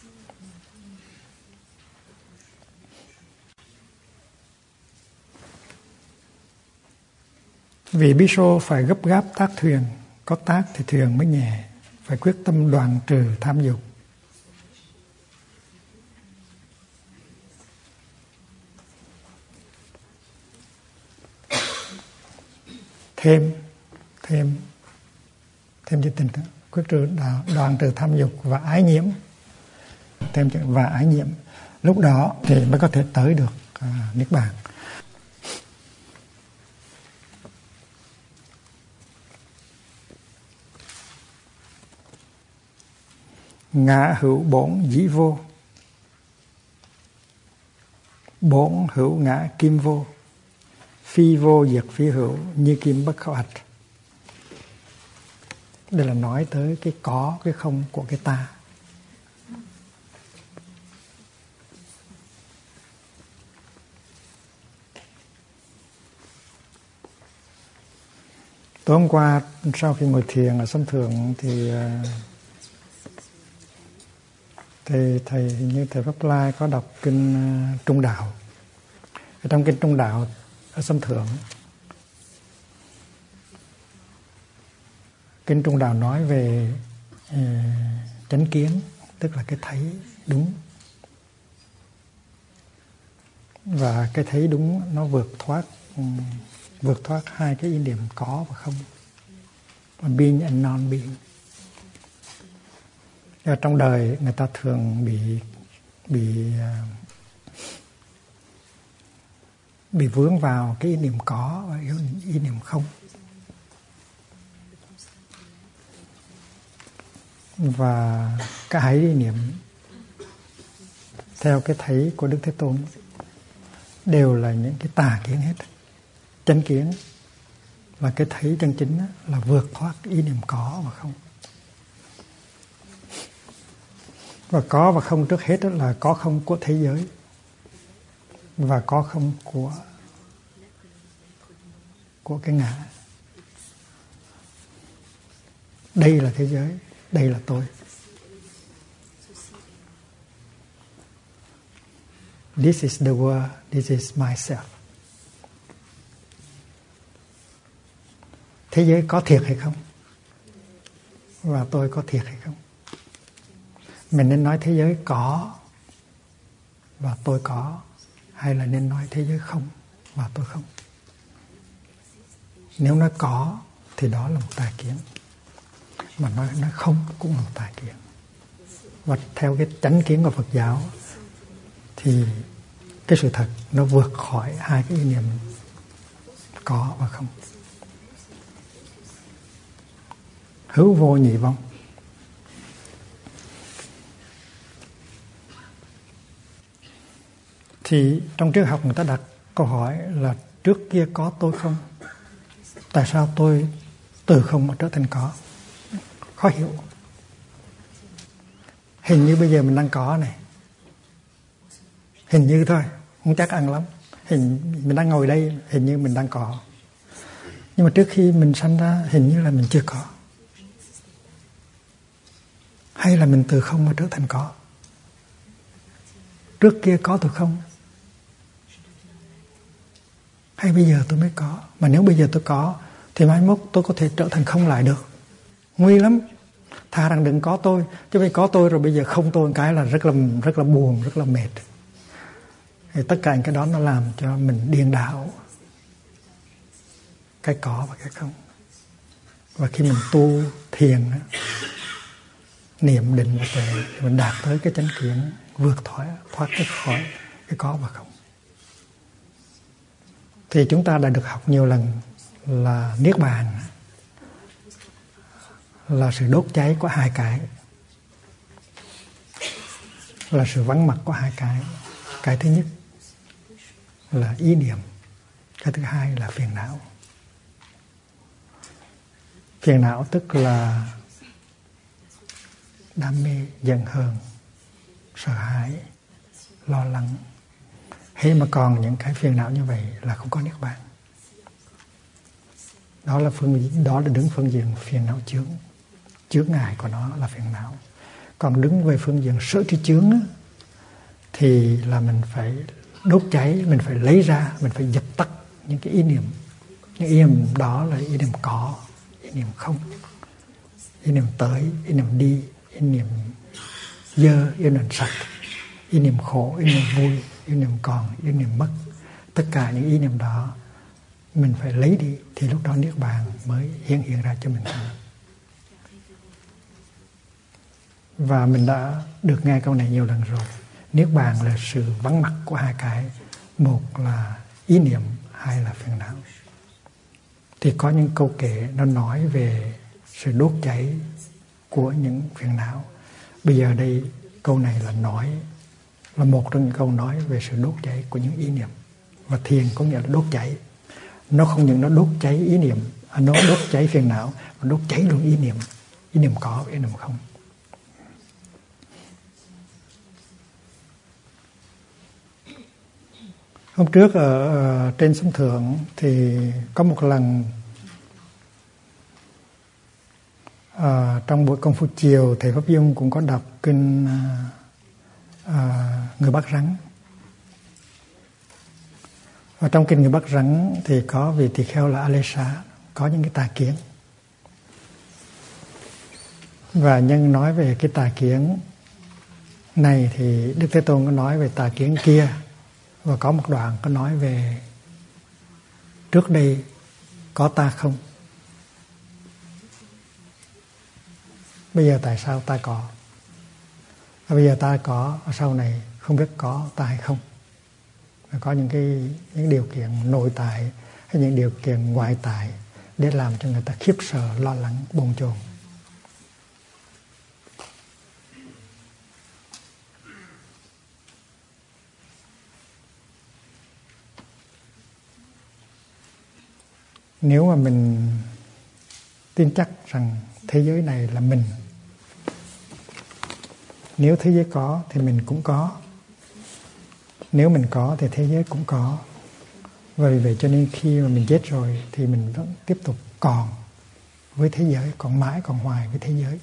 Vì bí xô phải gấp gáp tát thuyền, có tát thì thuyền mới nhẹ, phải quyết tâm đoạn trừ tham dục. Thêm chữ tình, quyết trừ đoạn trừ tham dục và ái nhiễm, thêm chữ và ái nhiễm, lúc đó thì mới có thể tới được Niết Bàn. Ngã hữu bổn dĩ vô, bổn hữu ngã kim vô, phi vô diệt phi hữu, như kim bất khảo ạch. Đây là nói tới cái có, cái không của cái ta. Tối hôm qua sau khi ngồi thiền ở sân thượng thì thầy hình như thầy Pháp Lai có đọc kinh Trung Đạo. Ở trong kinh Trung Đạo ở sân thượng, kinh Trung Đạo nói về chánh kiến, tức là cái thấy đúng. Và cái thấy đúng nó vượt thoát hai cái ý niệm có và không, being and non-being. Ở trong đời người ta thường bị vướng vào cái ý niệm có và ý niệm không. Và cả hai ý niệm theo cái thấy của Đức Thế Tôn đều là những cái tà kiến hết. Chánh kiến là cái thấy chân chính là vượt thoát ý niệm có và không. Và có và không trước hết là có không của thế giới và có không của cái ngã. Đây là thế giới, đây là tôi. This is the world, this is myself. Thế giới có thiệt hay không? Và tôi có thiệt hay không? Mình nên nói thế giới có và tôi có, hay là nên nói thế giới không và tôi không? Nếu nói có thì đó là một tà kiến, mà nói không cũng là một tà kiến. Và theo cái chánh kiến của Phật giáo thì cái sự thật nó vượt khỏi hai cái ý niệm có và không. Hữu vô nhị vong. Thì trong triết học người ta đặt câu hỏi là trước kia có tôi không? Tại sao tôi từ không mà trở thành có? Khó hiểu. Hình như bây giờ mình đang có này. Hình như thôi, không chắc ăn lắm. Mình đang ngồi đây, hình như mình đang có. Nhưng mà trước khi mình sanh ra, hình như là mình chưa có. Hay là mình từ không mà trở thành có? Trước kia có từ không? Hay bây giờ tôi mới có? Mà nếu bây giờ tôi có thì mai mốt tôi có thể trở thành không lại được. Nguy lắm. Thà rằng đừng có tôi, chứ bây có tôi rồi bây giờ không tôi một cái là rất là buồn, rất là mệt. Thì tất cả những cái đó nó làm cho mình điên đảo cái có và cái không. Và khi mình tu thiền, niệm định và tuệ, thì mình đạt tới cái chánh kiến vượt thoát khỏi cái có và không. Thì chúng ta đã được học nhiều lần là niết bàn là sự đốt cháy của hai cái, là sự vắng mặt của hai cái. Cái thứ nhất là ý niệm, cái thứ hai là phiền não. Phiền não tức là đam mê, giận hờn, sợ hãi, lo lắng. Hay mà còn những cái phiền não như vậy là không có niết bàn. Đó là đứng phương diện phiền não chướng ngại của nó là phiền não. Còn đứng về phương diện sở tri chướng á, thì là mình phải đốt cháy, mình phải lấy ra, mình phải dập tắt những cái ý niệm. Những ý niệm đó là ý niệm có, ý niệm không, ý niệm tới, ý niệm đi, ý niệm dơ, ý niệm sạch, ý niệm khổ, ý niệm vui, ý niệm còn, ý niệm mất. Tất cả những ý niệm đó mình phải lấy đi, thì lúc đó niết bàn mới hiện ra cho mình thấy. Và mình đã được nghe câu này nhiều lần rồi. Niết bàn là sự vắng mặt của hai cái, một là ý niệm, hai là phiền não. Thì có những câu kệ nó nói về sự đốt cháy của những phiền não. Bây giờ đây câu này là một trong những câu nói về sự đốt cháy của những ý niệm. Và thiền có nghĩa là đốt cháy. Nó không những nó đốt cháy ý niệm, nó đốt cháy phiền não, mà đốt cháy luôn ý niệm có và ý niệm không. Hôm trước ở trên sông Thượng thì có một lần trong buổi công phu chiều, thầy Pháp Dung cũng có đọc kinh Người Bắt Rắn. Và trong kinh Người Bắt Rắn thì có vị tỳ kheo là Alesa, có những cái tà kiến. Và nhân nói về cái tà kiến này thì Đức Thế Tôn có nói về tà kiến kia. Và có một đoạn có nói về trước đây có ta không? Bây giờ tại sao ta có? Và bây giờ ta có, sau này không biết có ta hay không? Có những điều kiện nội tại hay những điều kiện ngoại tại để làm cho người ta khiếp sợ, lo lắng, bồn chồn. Nếu mà mình tin chắc rằng thế giới này là mình, nếu thế giới có thì mình cũng có, nếu mình có thì thế giới cũng có. Vì vậy cho nên khi mà mình chết rồi thì mình vẫn tiếp tục còn với thế giới, còn mãi còn hoài với thế giới.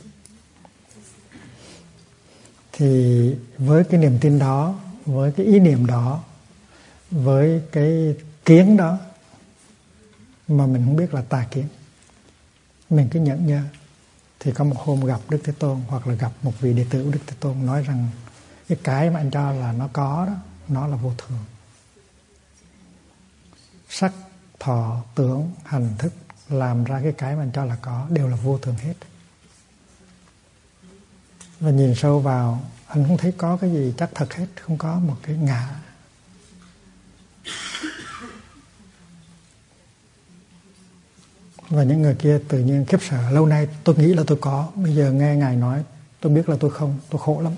Thì với cái niềm tin đó, với cái ý niệm đó, với cái kiến đó mà mình không biết là tà kiến, mình cứ nhẫn nhơ. Thì có một hôm gặp Đức Thế Tôn hoặc là gặp một vị đệ tử của Đức Thế Tôn nói rằng cái mà anh cho là nó có đó, nó là vô thường. Sắc, thọ, tưởng, hành, thức làm ra cái mà anh cho là có đều là vô thường hết. Và nhìn sâu vào, anh không thấy có cái gì chắc thật hết, không có một cái ngã. Và những người kia tự nhiên khiếp sợ. Lâu nay tôi nghĩ là tôi có, bây giờ nghe Ngài nói tôi biết là tôi không, tôi khổ lắm.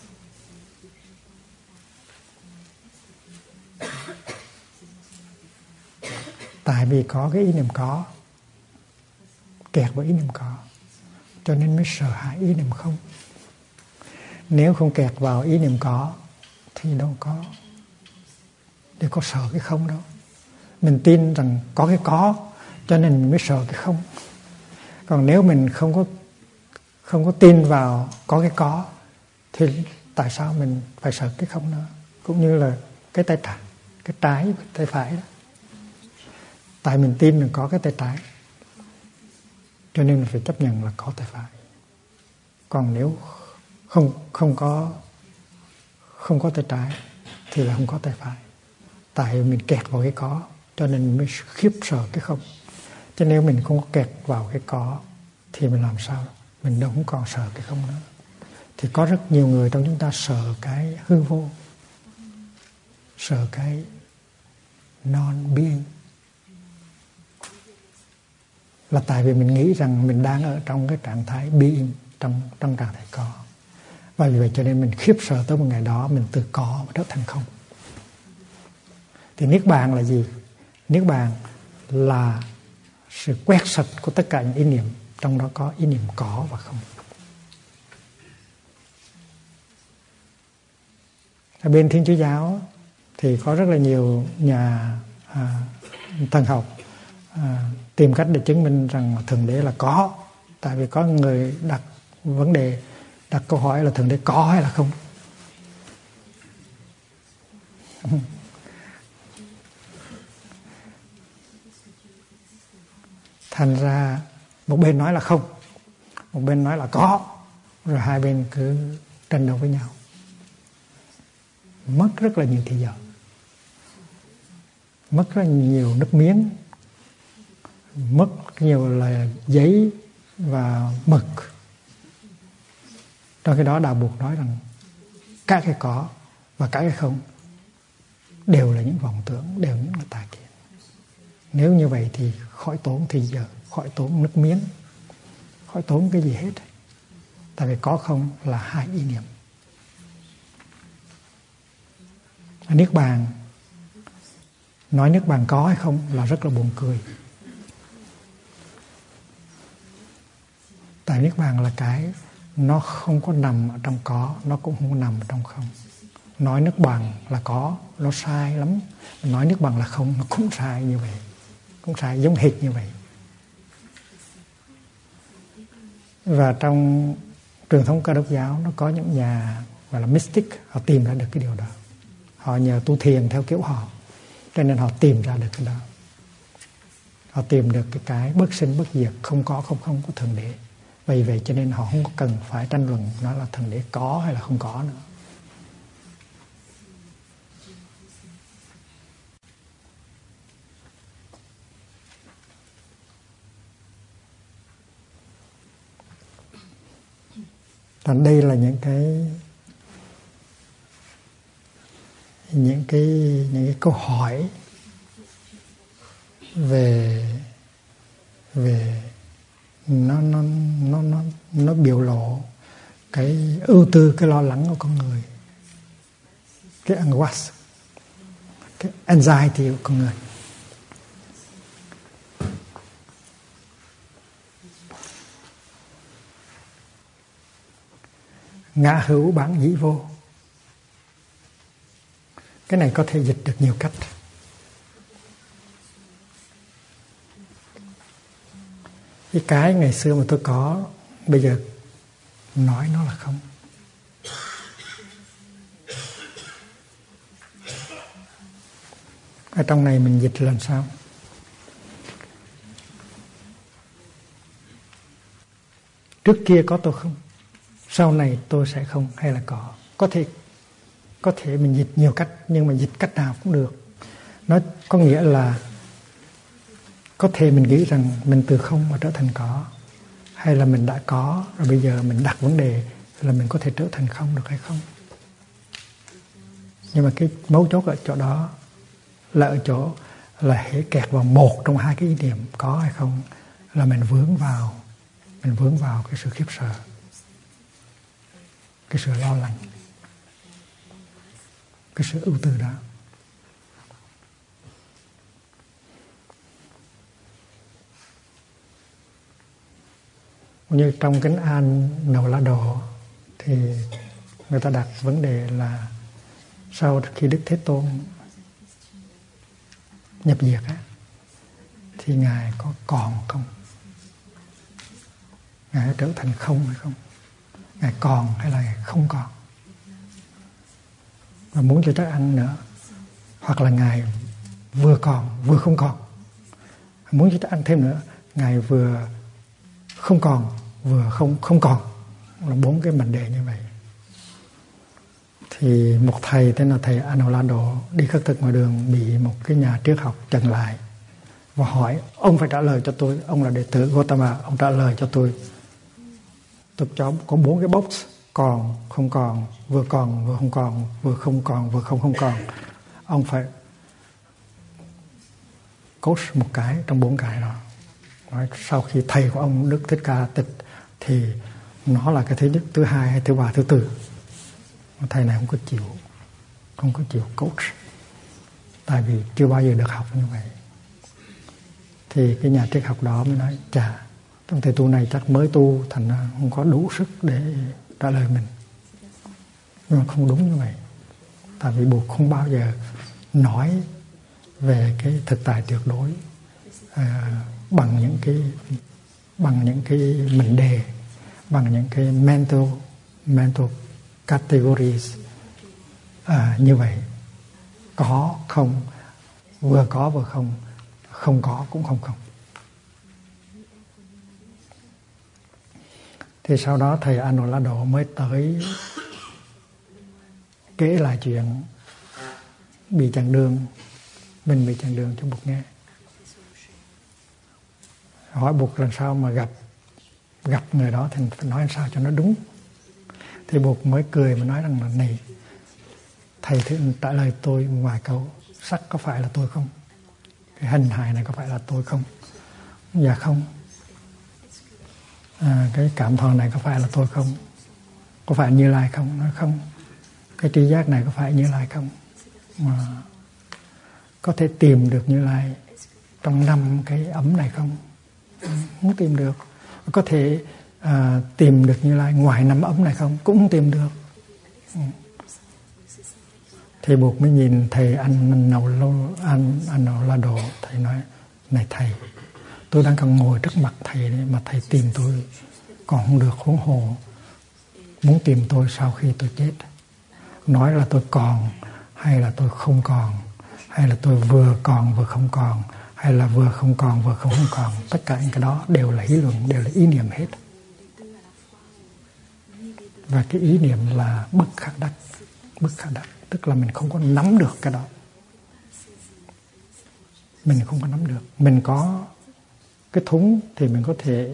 Tại vì có cái ý niệm có, kẹt vào ý niệm có, cho nên mới sợ hãi ý niệm không. Nếu không kẹt vào ý niệm có thì đâu có để có sợ cái không đâu. Mình tin rằng có cái có, cho nên mình mới sợ cái không. Còn nếu mình không có tin vào có cái có thì tại sao mình phải sợ cái không nữa? Cũng như là cái tay trái, cái trái, tay phải đó. Tại mình tin là có cái tay trái, cho nên mình phải chấp nhận là có tay phải. Còn nếu không có tay trái thì là không có tay phải. Tại mình kẹt vào cái có, cho nên mình mới khiếp sợ cái không. Chứ nếu mình không có kẹt vào cái có thì mình làm sao? Mình đâu cũng còn sợ cái không nữa. Thì có rất nhiều người trong chúng ta sợ cái hư vô, sợ cái non-being. Là tại vì mình nghĩ rằng mình đang ở trong cái trạng thái being, trong trạng thái có. Và vì vậy cho nên mình khiếp sợ tới một ngày đó mình từ có mà trở thành không. Thì Niết Bàn là gì? Niết Bàn là sự quét sạch của tất cả những ý niệm, trong đó có ý niệm có và không. Ở bên Thiên Chúa Giáo thì có rất là nhiều nhà thần học tìm cách để chứng minh rằng Thượng Đế là có. Tại vì có người đặt vấn đề, đặt câu hỏi là Thượng Đế có hay là không. Thành ra một bên nói là không, một bên nói là có, rồi hai bên cứ tranh đấu với nhau, mất rất là nhiều thời giờ, mất rất nhiều nước miếng, mất nhiều là giấy và mực. Trong khi đó Đạo Buộc nói rằng các cái có và các cái không đều là những vọng tưởng, đều những là tà kiến. Nếu như vậy thì khỏi tốn thì giờ, khỏi tốn nước miếng, khỏi tốn cái gì hết. Tại vì có không là hai ý niệm. Niết Bàn Nói nước bàn có hay không là rất là buồn cười. Tại nước bàn là cái nó không có nằm ở trong có, nó cũng không có nằm ở trong không. Nói nước bằng là có, nó sai lắm. Nói nước bằng là không, nó cũng sai như vậy. Cũng sai giống hệt như vậy. Và trong truyền thống Cơ Đốc giáo nó có những nhà gọi là mystic, họ tìm ra được cái điều đó. Họ nhờ tu thiền theo kiểu họ, cho nên họ tìm ra được cái đó. Họ tìm được cái bất sinh bất diệt, không có không không của Thượng Đế. Vì vậy cho nên họ không có cần phải tranh luận nó là Thượng Đế có hay là không có nữa. Còn đây là những cái câu hỏi về nó biểu lộ cái ưu tư, cái lo lắng của con người, cái angoisse, cái anxiety của con người. Ngã hữu bản dĩ vô. Cái này có thể dịch được nhiều cách. Cái ngày xưa mà tôi có, bây giờ nói nó là không. Ở trong này mình dịch làm sao? Trước kia có tôi không, sau này tôi sẽ không, hay là có. Có thể mình dịch nhiều cách, nhưng mà dịch cách nào cũng được. Nó có nghĩa là có thể mình nghĩ rằng mình từ không mà trở thành có, hay là mình đã có rồi bây giờ mình đặt vấn đề là mình có thể trở thành không được hay không. Nhưng mà cái mấu chốt ở chỗ đó là ở chỗ là hễ kẹt vào một trong hai cái ý niệm có hay không là mình vướng vào cái sự khiếp sợ, cái sự lo lắng, cái sự ưu tư đó. Như trong Kinh An Nậu La Độ thì người ta đặt vấn đề là sau khi Đức Thế Tôn nhập diệt á, thì Ngài có còn không? Ngài trở thành không hay không? Ngài còn hay là Ngài không còn? Và muốn cho chắc ăn nữa, hoặc là Ngài vừa còn vừa không còn. Muốn cho chắc ăn thêm nữa, Ngài vừa không còn vừa không còn, là 4 cái mệnh đề như vậy. Thì một thầy tên là thầy A Nậu La Độ đi khất thực ngoài đường bị một cái nhà triết học chặn lại và hỏi ông phải trả lời cho tôi, ông là đệ tử Gautama, ông trả lời cho tôi cho có 4 cái box: còn, không còn, vừa không còn, vừa không còn, vừa không còn. Ông phải coach một cái trong 4 cái đó. Sau khi thầy của ông Đức Thích Ca tịch thì nó là cái thứ nhất, thứ hai hay thứ ba, thứ tư. Thầy này không có chịu coach, tại vì chưa bao giờ được học như vậy. Thì cái nhà triết học đó mới nói chà, trong thầy tu này chắc mới tu thành ra không có đủ sức để trả lời mình. Nhưng mà không đúng như vậy, tại vì Bụt không bao giờ nói về cái thực tại tuyệt đối bằng những cái mệnh đề, bằng những cái mental categories như vậy. Có không, vừa có vừa không có cũng không. Thì sau đó thầy A Nậu La Độ mới tới kể lại chuyện bị chặn đường cho Bụt nghe. Hỏi Bụt làm sao mà gặp người đó thì phải nói làm sao cho nó đúng. Thì Bụt mới cười mà nói rằng là này, thầy thử trả lời tôi vài câu. Sắc có phải là tôi không? Cái hình hài này có phải là tôi không? Dạ không. Cái cảm thọ này có phải là tôi không? Có phải Như Lai không? Nói không. Cái tri giác này có phải Như Lai không? Mà có thể tìm được Như Lai trong 5 cái ấm này không? Không tìm được. Có thể tìm được Như Lai ngoài 5 ấm này không? Cũng không tìm được. Thầy Bụt mới nhìn thầy anh Nậu La Đồ. Thầy nói: này thầy, tôi đang còn ngồi trước mặt thầy đấy, mà thầy tìm tôi còn không được, huống hồ muốn tìm tôi sau khi tôi chết. Nói là tôi còn, hay là tôi không còn, hay là tôi vừa còn vừa không còn, hay là vừa không còn vừa không còn. Tất cả những cái đó đều là ý luận, đều là ý niệm hết. Và cái ý niệm là bất khả đắc. Bất khả đắc tức là mình không có nắm được cái đó. Mình không có nắm được. Mình có cái thúng thì mình có thể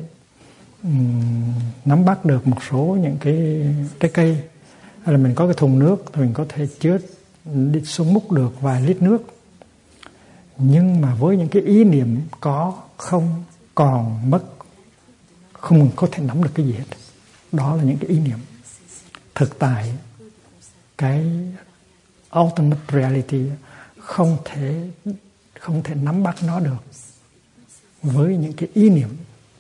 nắm bắt được một số những cái trái cây, hay là mình có cái thùng nước thì mình có thể chứa đi xuống múc được vài lít nước. Nhưng mà với những cái ý niệm có, không, còn, mất, không có thể nắm được cái gì hết. Đó là những cái ý niệm. Thực tại, cái ultimate reality không thể nắm bắt nó được với những cái ý niệm.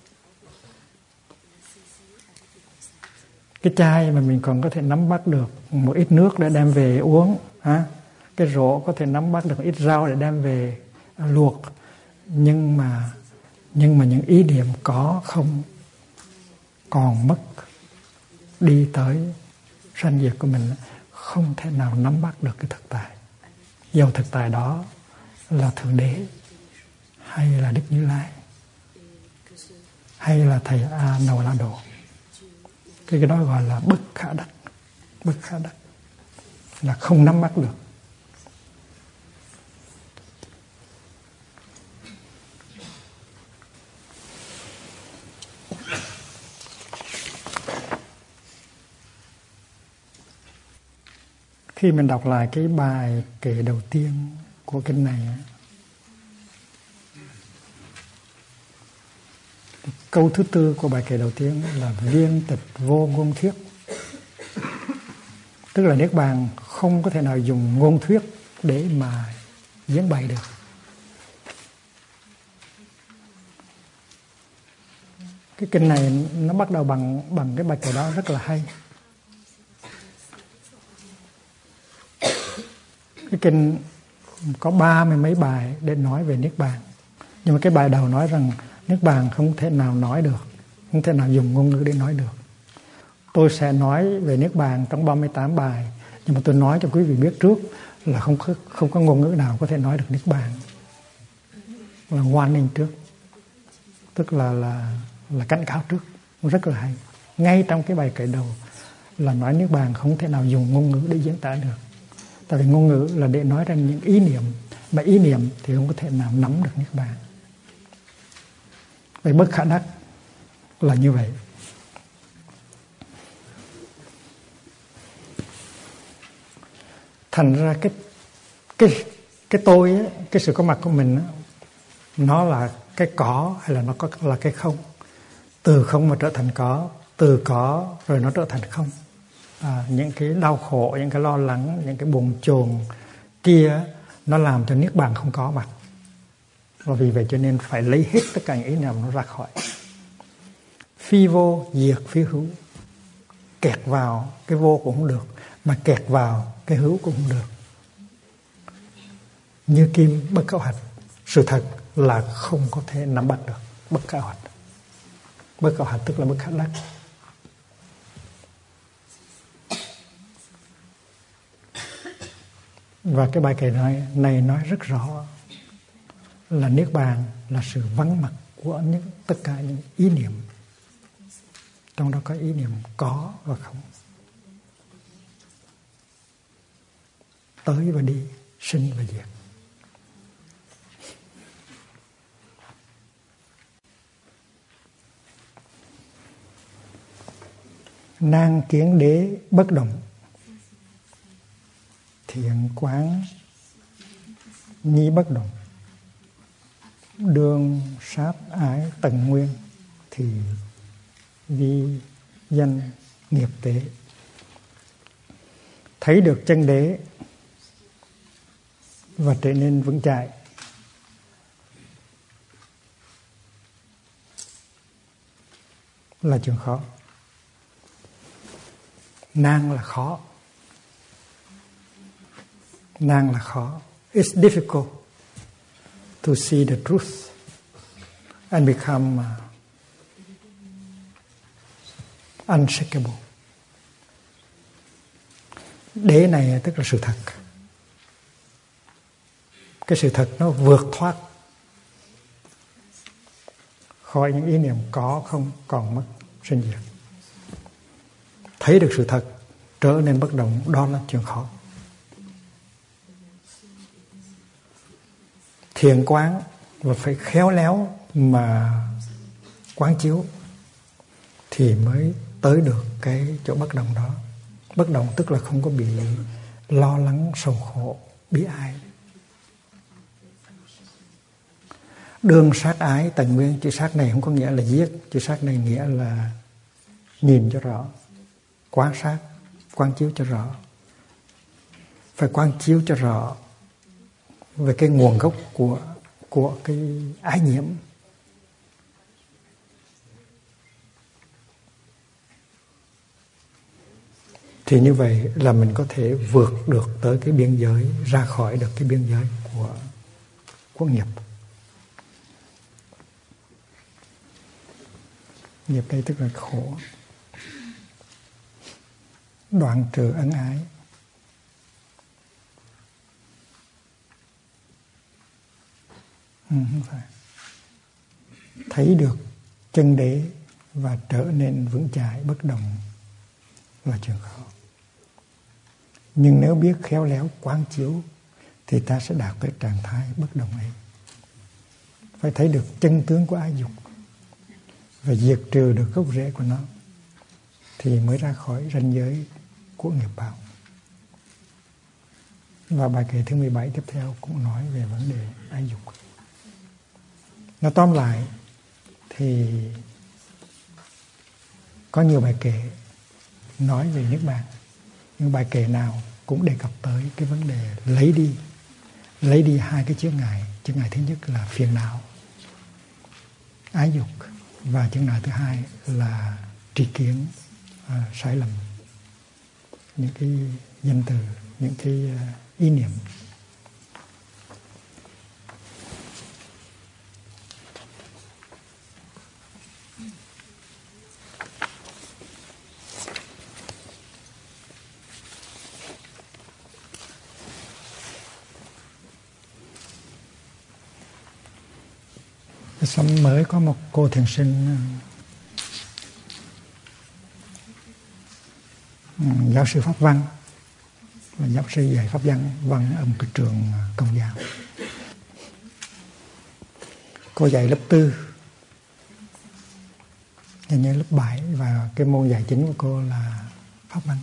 Cái chai mà mình còn có thể nắm bắt được một ít nước để đem về uống, cái rổ có thể nắm bắt được một ít rau để đem về luộc. Nhưng mà những ý niệm có, không, còn, mất, đi tới sanh diệt của mình không thể nào nắm bắt được cái thực tại. Dầu thực tại đó là Thượng Đế, hay là Đức Như Lai, hay là thầy A Nậu La Đồ, cái đó gọi là bất khả đắc. Bất khả đắc là không nắm bắt được. Khi mình đọc lại cái bài kệ đầu tiên của kinh này, câu thứ 4 của bài kệ đầu tiên là viên tịch vô ngôn thuyết. Tức là Niết Bàn không có thể nào dùng ngôn thuyết để mà diễn bày được. Cái kinh này nó bắt đầu bằng cái bài kệ đó rất là hay. Cái kinh có 30 mấy bài để nói về Niết Bàn. Nhưng mà cái bài đầu nói rằng Niết Bàn không thể nào nói được, không thể nào dùng ngôn ngữ để nói được. Tôi sẽ nói về Niết Bàn trong 38 bài, nhưng mà tôi nói cho quý vị biết trước là không có ngôn ngữ nào có thể nói được Niết Bàn. Là warning trước, tức là cảnh cáo trước, rất là hay. Ngay trong cái bài kệ đầu là nói Niết Bàn không thể nào dùng ngôn ngữ để diễn tả được. Tại vì ngôn ngữ là để nói ra những ý niệm, mà ý niệm thì không có thể nào nắm được Niết Bàn. Vậy bất khả đắc là như vậy. Thành ra cái tôi ấy, cái sự có mặt của mình ấy, nó là cái có hay là nó là cái không. Từ không mà trở thành có, từ có rồi nó trở thành không. Những cái đau khổ, những cái lo lắng, những cái buồn chồn kia nó làm cho Niết Bàn không có mặt. Và vì vậy cho nên phải lấy hết tất cả những ý nào nó ra khỏi. Phi vô diệt phi hữu. Kẹt vào cái vô cũng không được, mà kẹt vào cái hữu cũng không được. Như kim bất khảo hạch. Sự thật là không có thể nắm bắt được. Bất khảo hạch. Bất khảo hạch tức là bất khả đắc. Và cái bài kệ này nói rất rõ là Niết Bàn là sự vắng mặt của tất cả những ý niệm. Trong đó có ý niệm có và không. Tới và đi, sinh và diệt. Nan kiến đế bất động. Thiện quán nhi bất động. Đương sát ái tận nguyên. Thì vi danh nghiệp tế. Thấy được chân đế và trở nên vững chãi. Là chuyện khó. Nan là khó. Nan là khó. It's difficult to see the truth and become unshakable. Đế này tức là sự thật. Cái sự thật nó vượt thoát khỏi những ý niệm có không còn mất sinh diệt. Thấy được sự thật trở nên bất động, đó là chuyện khó. Thiền quán và phải khéo léo mà quán chiếu thì mới tới được cái chỗ bất động đó. Bất động tức là không có bị lo lắng, sầu khổ, bi ai. Đương sát ái tận nguyên. Chữ sát này không có nghĩa là giết. Chữ sát này nghĩa là nhìn cho rõ, quan sát, quán chiếu cho rõ. Phải quán chiếu cho rõ về cái nguồn gốc của cái ái nhiễm. Thì như vậy là mình có thể vượt được tới cái biên giới, ra khỏi được cái biên giới của nghiệp. Nghiệp đây tức là khổ. Đoạn trừ ân ái. Không phải. Thấy được chân đế và trở nên vững chãi bất động là chuyện khó. Nhưng nếu biết khéo léo quán chiếu thì ta sẽ đạt tới trạng thái bất động ấy. Phải thấy được chân tướng của ái dục và diệt trừ được gốc rễ của nó thì mới ra khỏi ranh giới của nghiệp báo. Và bài kệ thứ 17 tiếp theo cũng nói về vấn đề ái dục. Nó tóm lại thì có nhiều bài kệ nói về Niết Bàn, nhưng bài kệ nào cũng đề cập tới cái vấn đề lấy đi hai cái chướng ngại. Chướng ngại thứ nhất là phiền não, ái dục, và chướng ngại thứ hai là tri kiến, sai lầm, những cái danh từ, những cái ý niệm. Xong mới có một cô thiền sinh, giáo sư Pháp Văn, là giáo sư dạy Pháp văn ở một cái trường Công giáo. Cô dạy lớp 4, hình như lớp 7, và cái môn dạy chính của cô là Pháp Văn.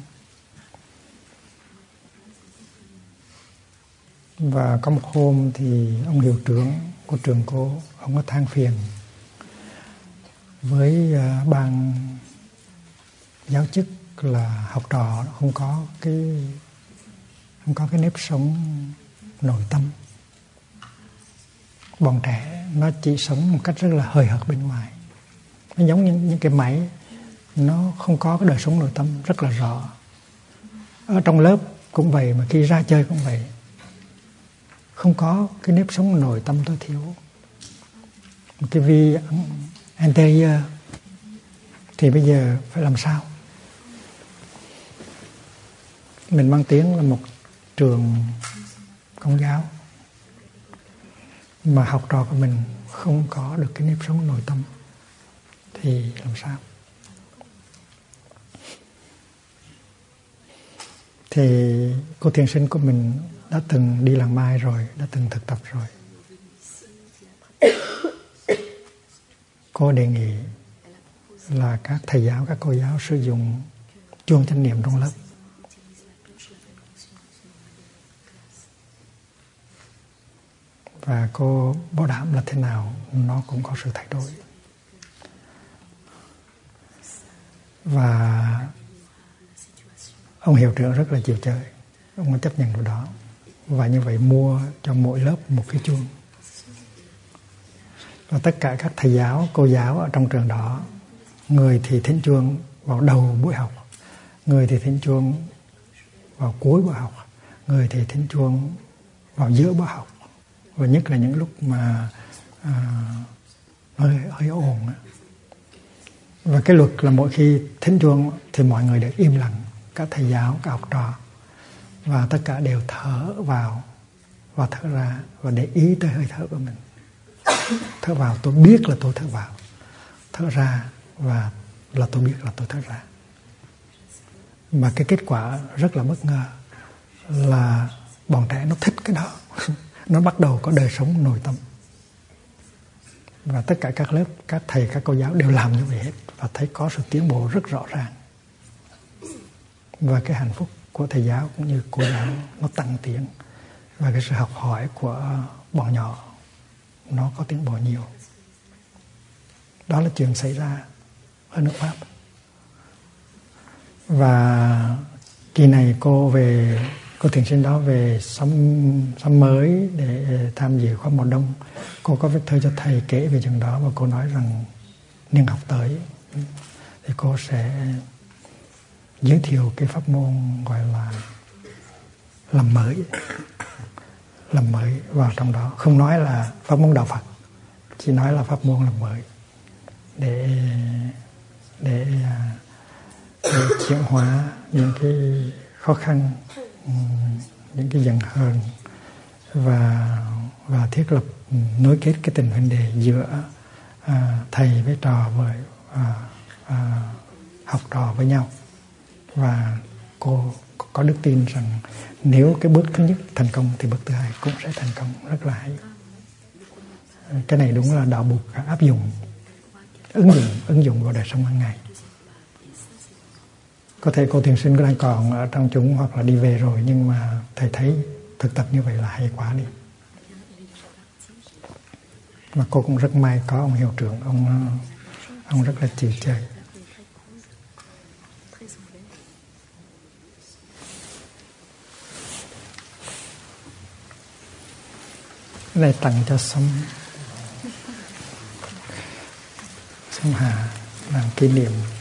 Và có một hôm thì ông hiệu trưởng của trường cô, ông có than phiền với ban giáo chức là học trò không có cái nếp sống nội tâm. Bọn trẻ nó chỉ sống một cách rất là hời hợt bên ngoài. Nó giống như những cái máy, nó không có cái đời sống nội tâm rất là rõ. Ở trong lớp cũng vậy, mà khi ra chơi cũng vậy. Không có cái nếp sống nội tâm tối thiểu. Một cái vi interior thì bây giờ phải làm sao? Mình mang tiếng là một trường Công giáo mà học trò của mình không có được cái nếp sống nội tâm thì làm sao? Thì cô thiền sinh của mình đã từng đi làng mai rồi, đã từng thực tập rồi. Cô đề nghị là các thầy giáo, các cô giáo sử dụng chuông chánh niệm trong lớp. Và cô bảo đảm là thế nào nó cũng có sự thay đổi. Và ông hiệu trưởng rất là chịu chơi, ông mới chấp nhận điều đó. và như vậy mua cho mỗi lớp một cái chuông. Và tất cả các thầy giáo, cô giáo ở trong trường đó, người thì thỉnh chuông vào đầu buổi học, người thì thỉnh chuông vào cuối buổi học, người thì thỉnh chuông vào giữa buổi học, và nhất là những lúc mà hơi ồn. Và cái luật là mỗi khi thỉnh chuông thì mọi người đều im lặng, các thầy giáo, các học trò, và tất cả đều thở vào và thở ra, và để ý tới hơi thở của mình. Thở vào tôi biết là tôi thở vào, thở ra và là tôi biết là tôi thở ra. Mà cái kết quả rất là bất ngờ là bọn trẻ nó thích cái đó. Nó bắt đầu có đời sống nội tâm. Và tất cả các lớp, các thầy, các cô giáo đều làm như vậy hết, và thấy có sự tiến bộ rất rõ ràng. Và cái hạnh phúc của thầy giáo cũng như cô giáo nó tăng tiến, và cái sự học hỏi của bọn nhỏ nó có tiến bộ nhiều. Đó là chuyện xảy ra ở nước Pháp. Và kỳ này cô thiền sinh đó về xóm mới để tham dự khóa mùa đông. Cô có viết thơ cho thầy kể về chuyện đó, và cô nói rằng niên học tới thì cô sẽ giới thiệu cái pháp môn gọi là làm mới vào trong đó. Không nói là pháp môn đạo Phật, chỉ nói là pháp môn làm mới để chuyển hóa những cái khó khăn, những cái giận hờn, và thiết lập nối kết cái tình huynh đệ giữa thầy với trò, với học trò với nhau. Và cô có đức tin rằng nếu cái bước thứ nhất thành công thì bước thứ hai cũng sẽ thành công rất là hay. Cái này đúng là đạo Bụt áp dụng, ứng dụng vào đời sống hàng ngày. Có thể cô thiền sinh đang còn ở trong chúng hoặc là đi về rồi, nhưng mà thầy thấy thực tập như vậy là hay quá đi. Mà cô cũng rất may có ông hiệu trưởng, ông rất là chịu chơi. Cái này tặng cho Sông Hà làm kỷ niệm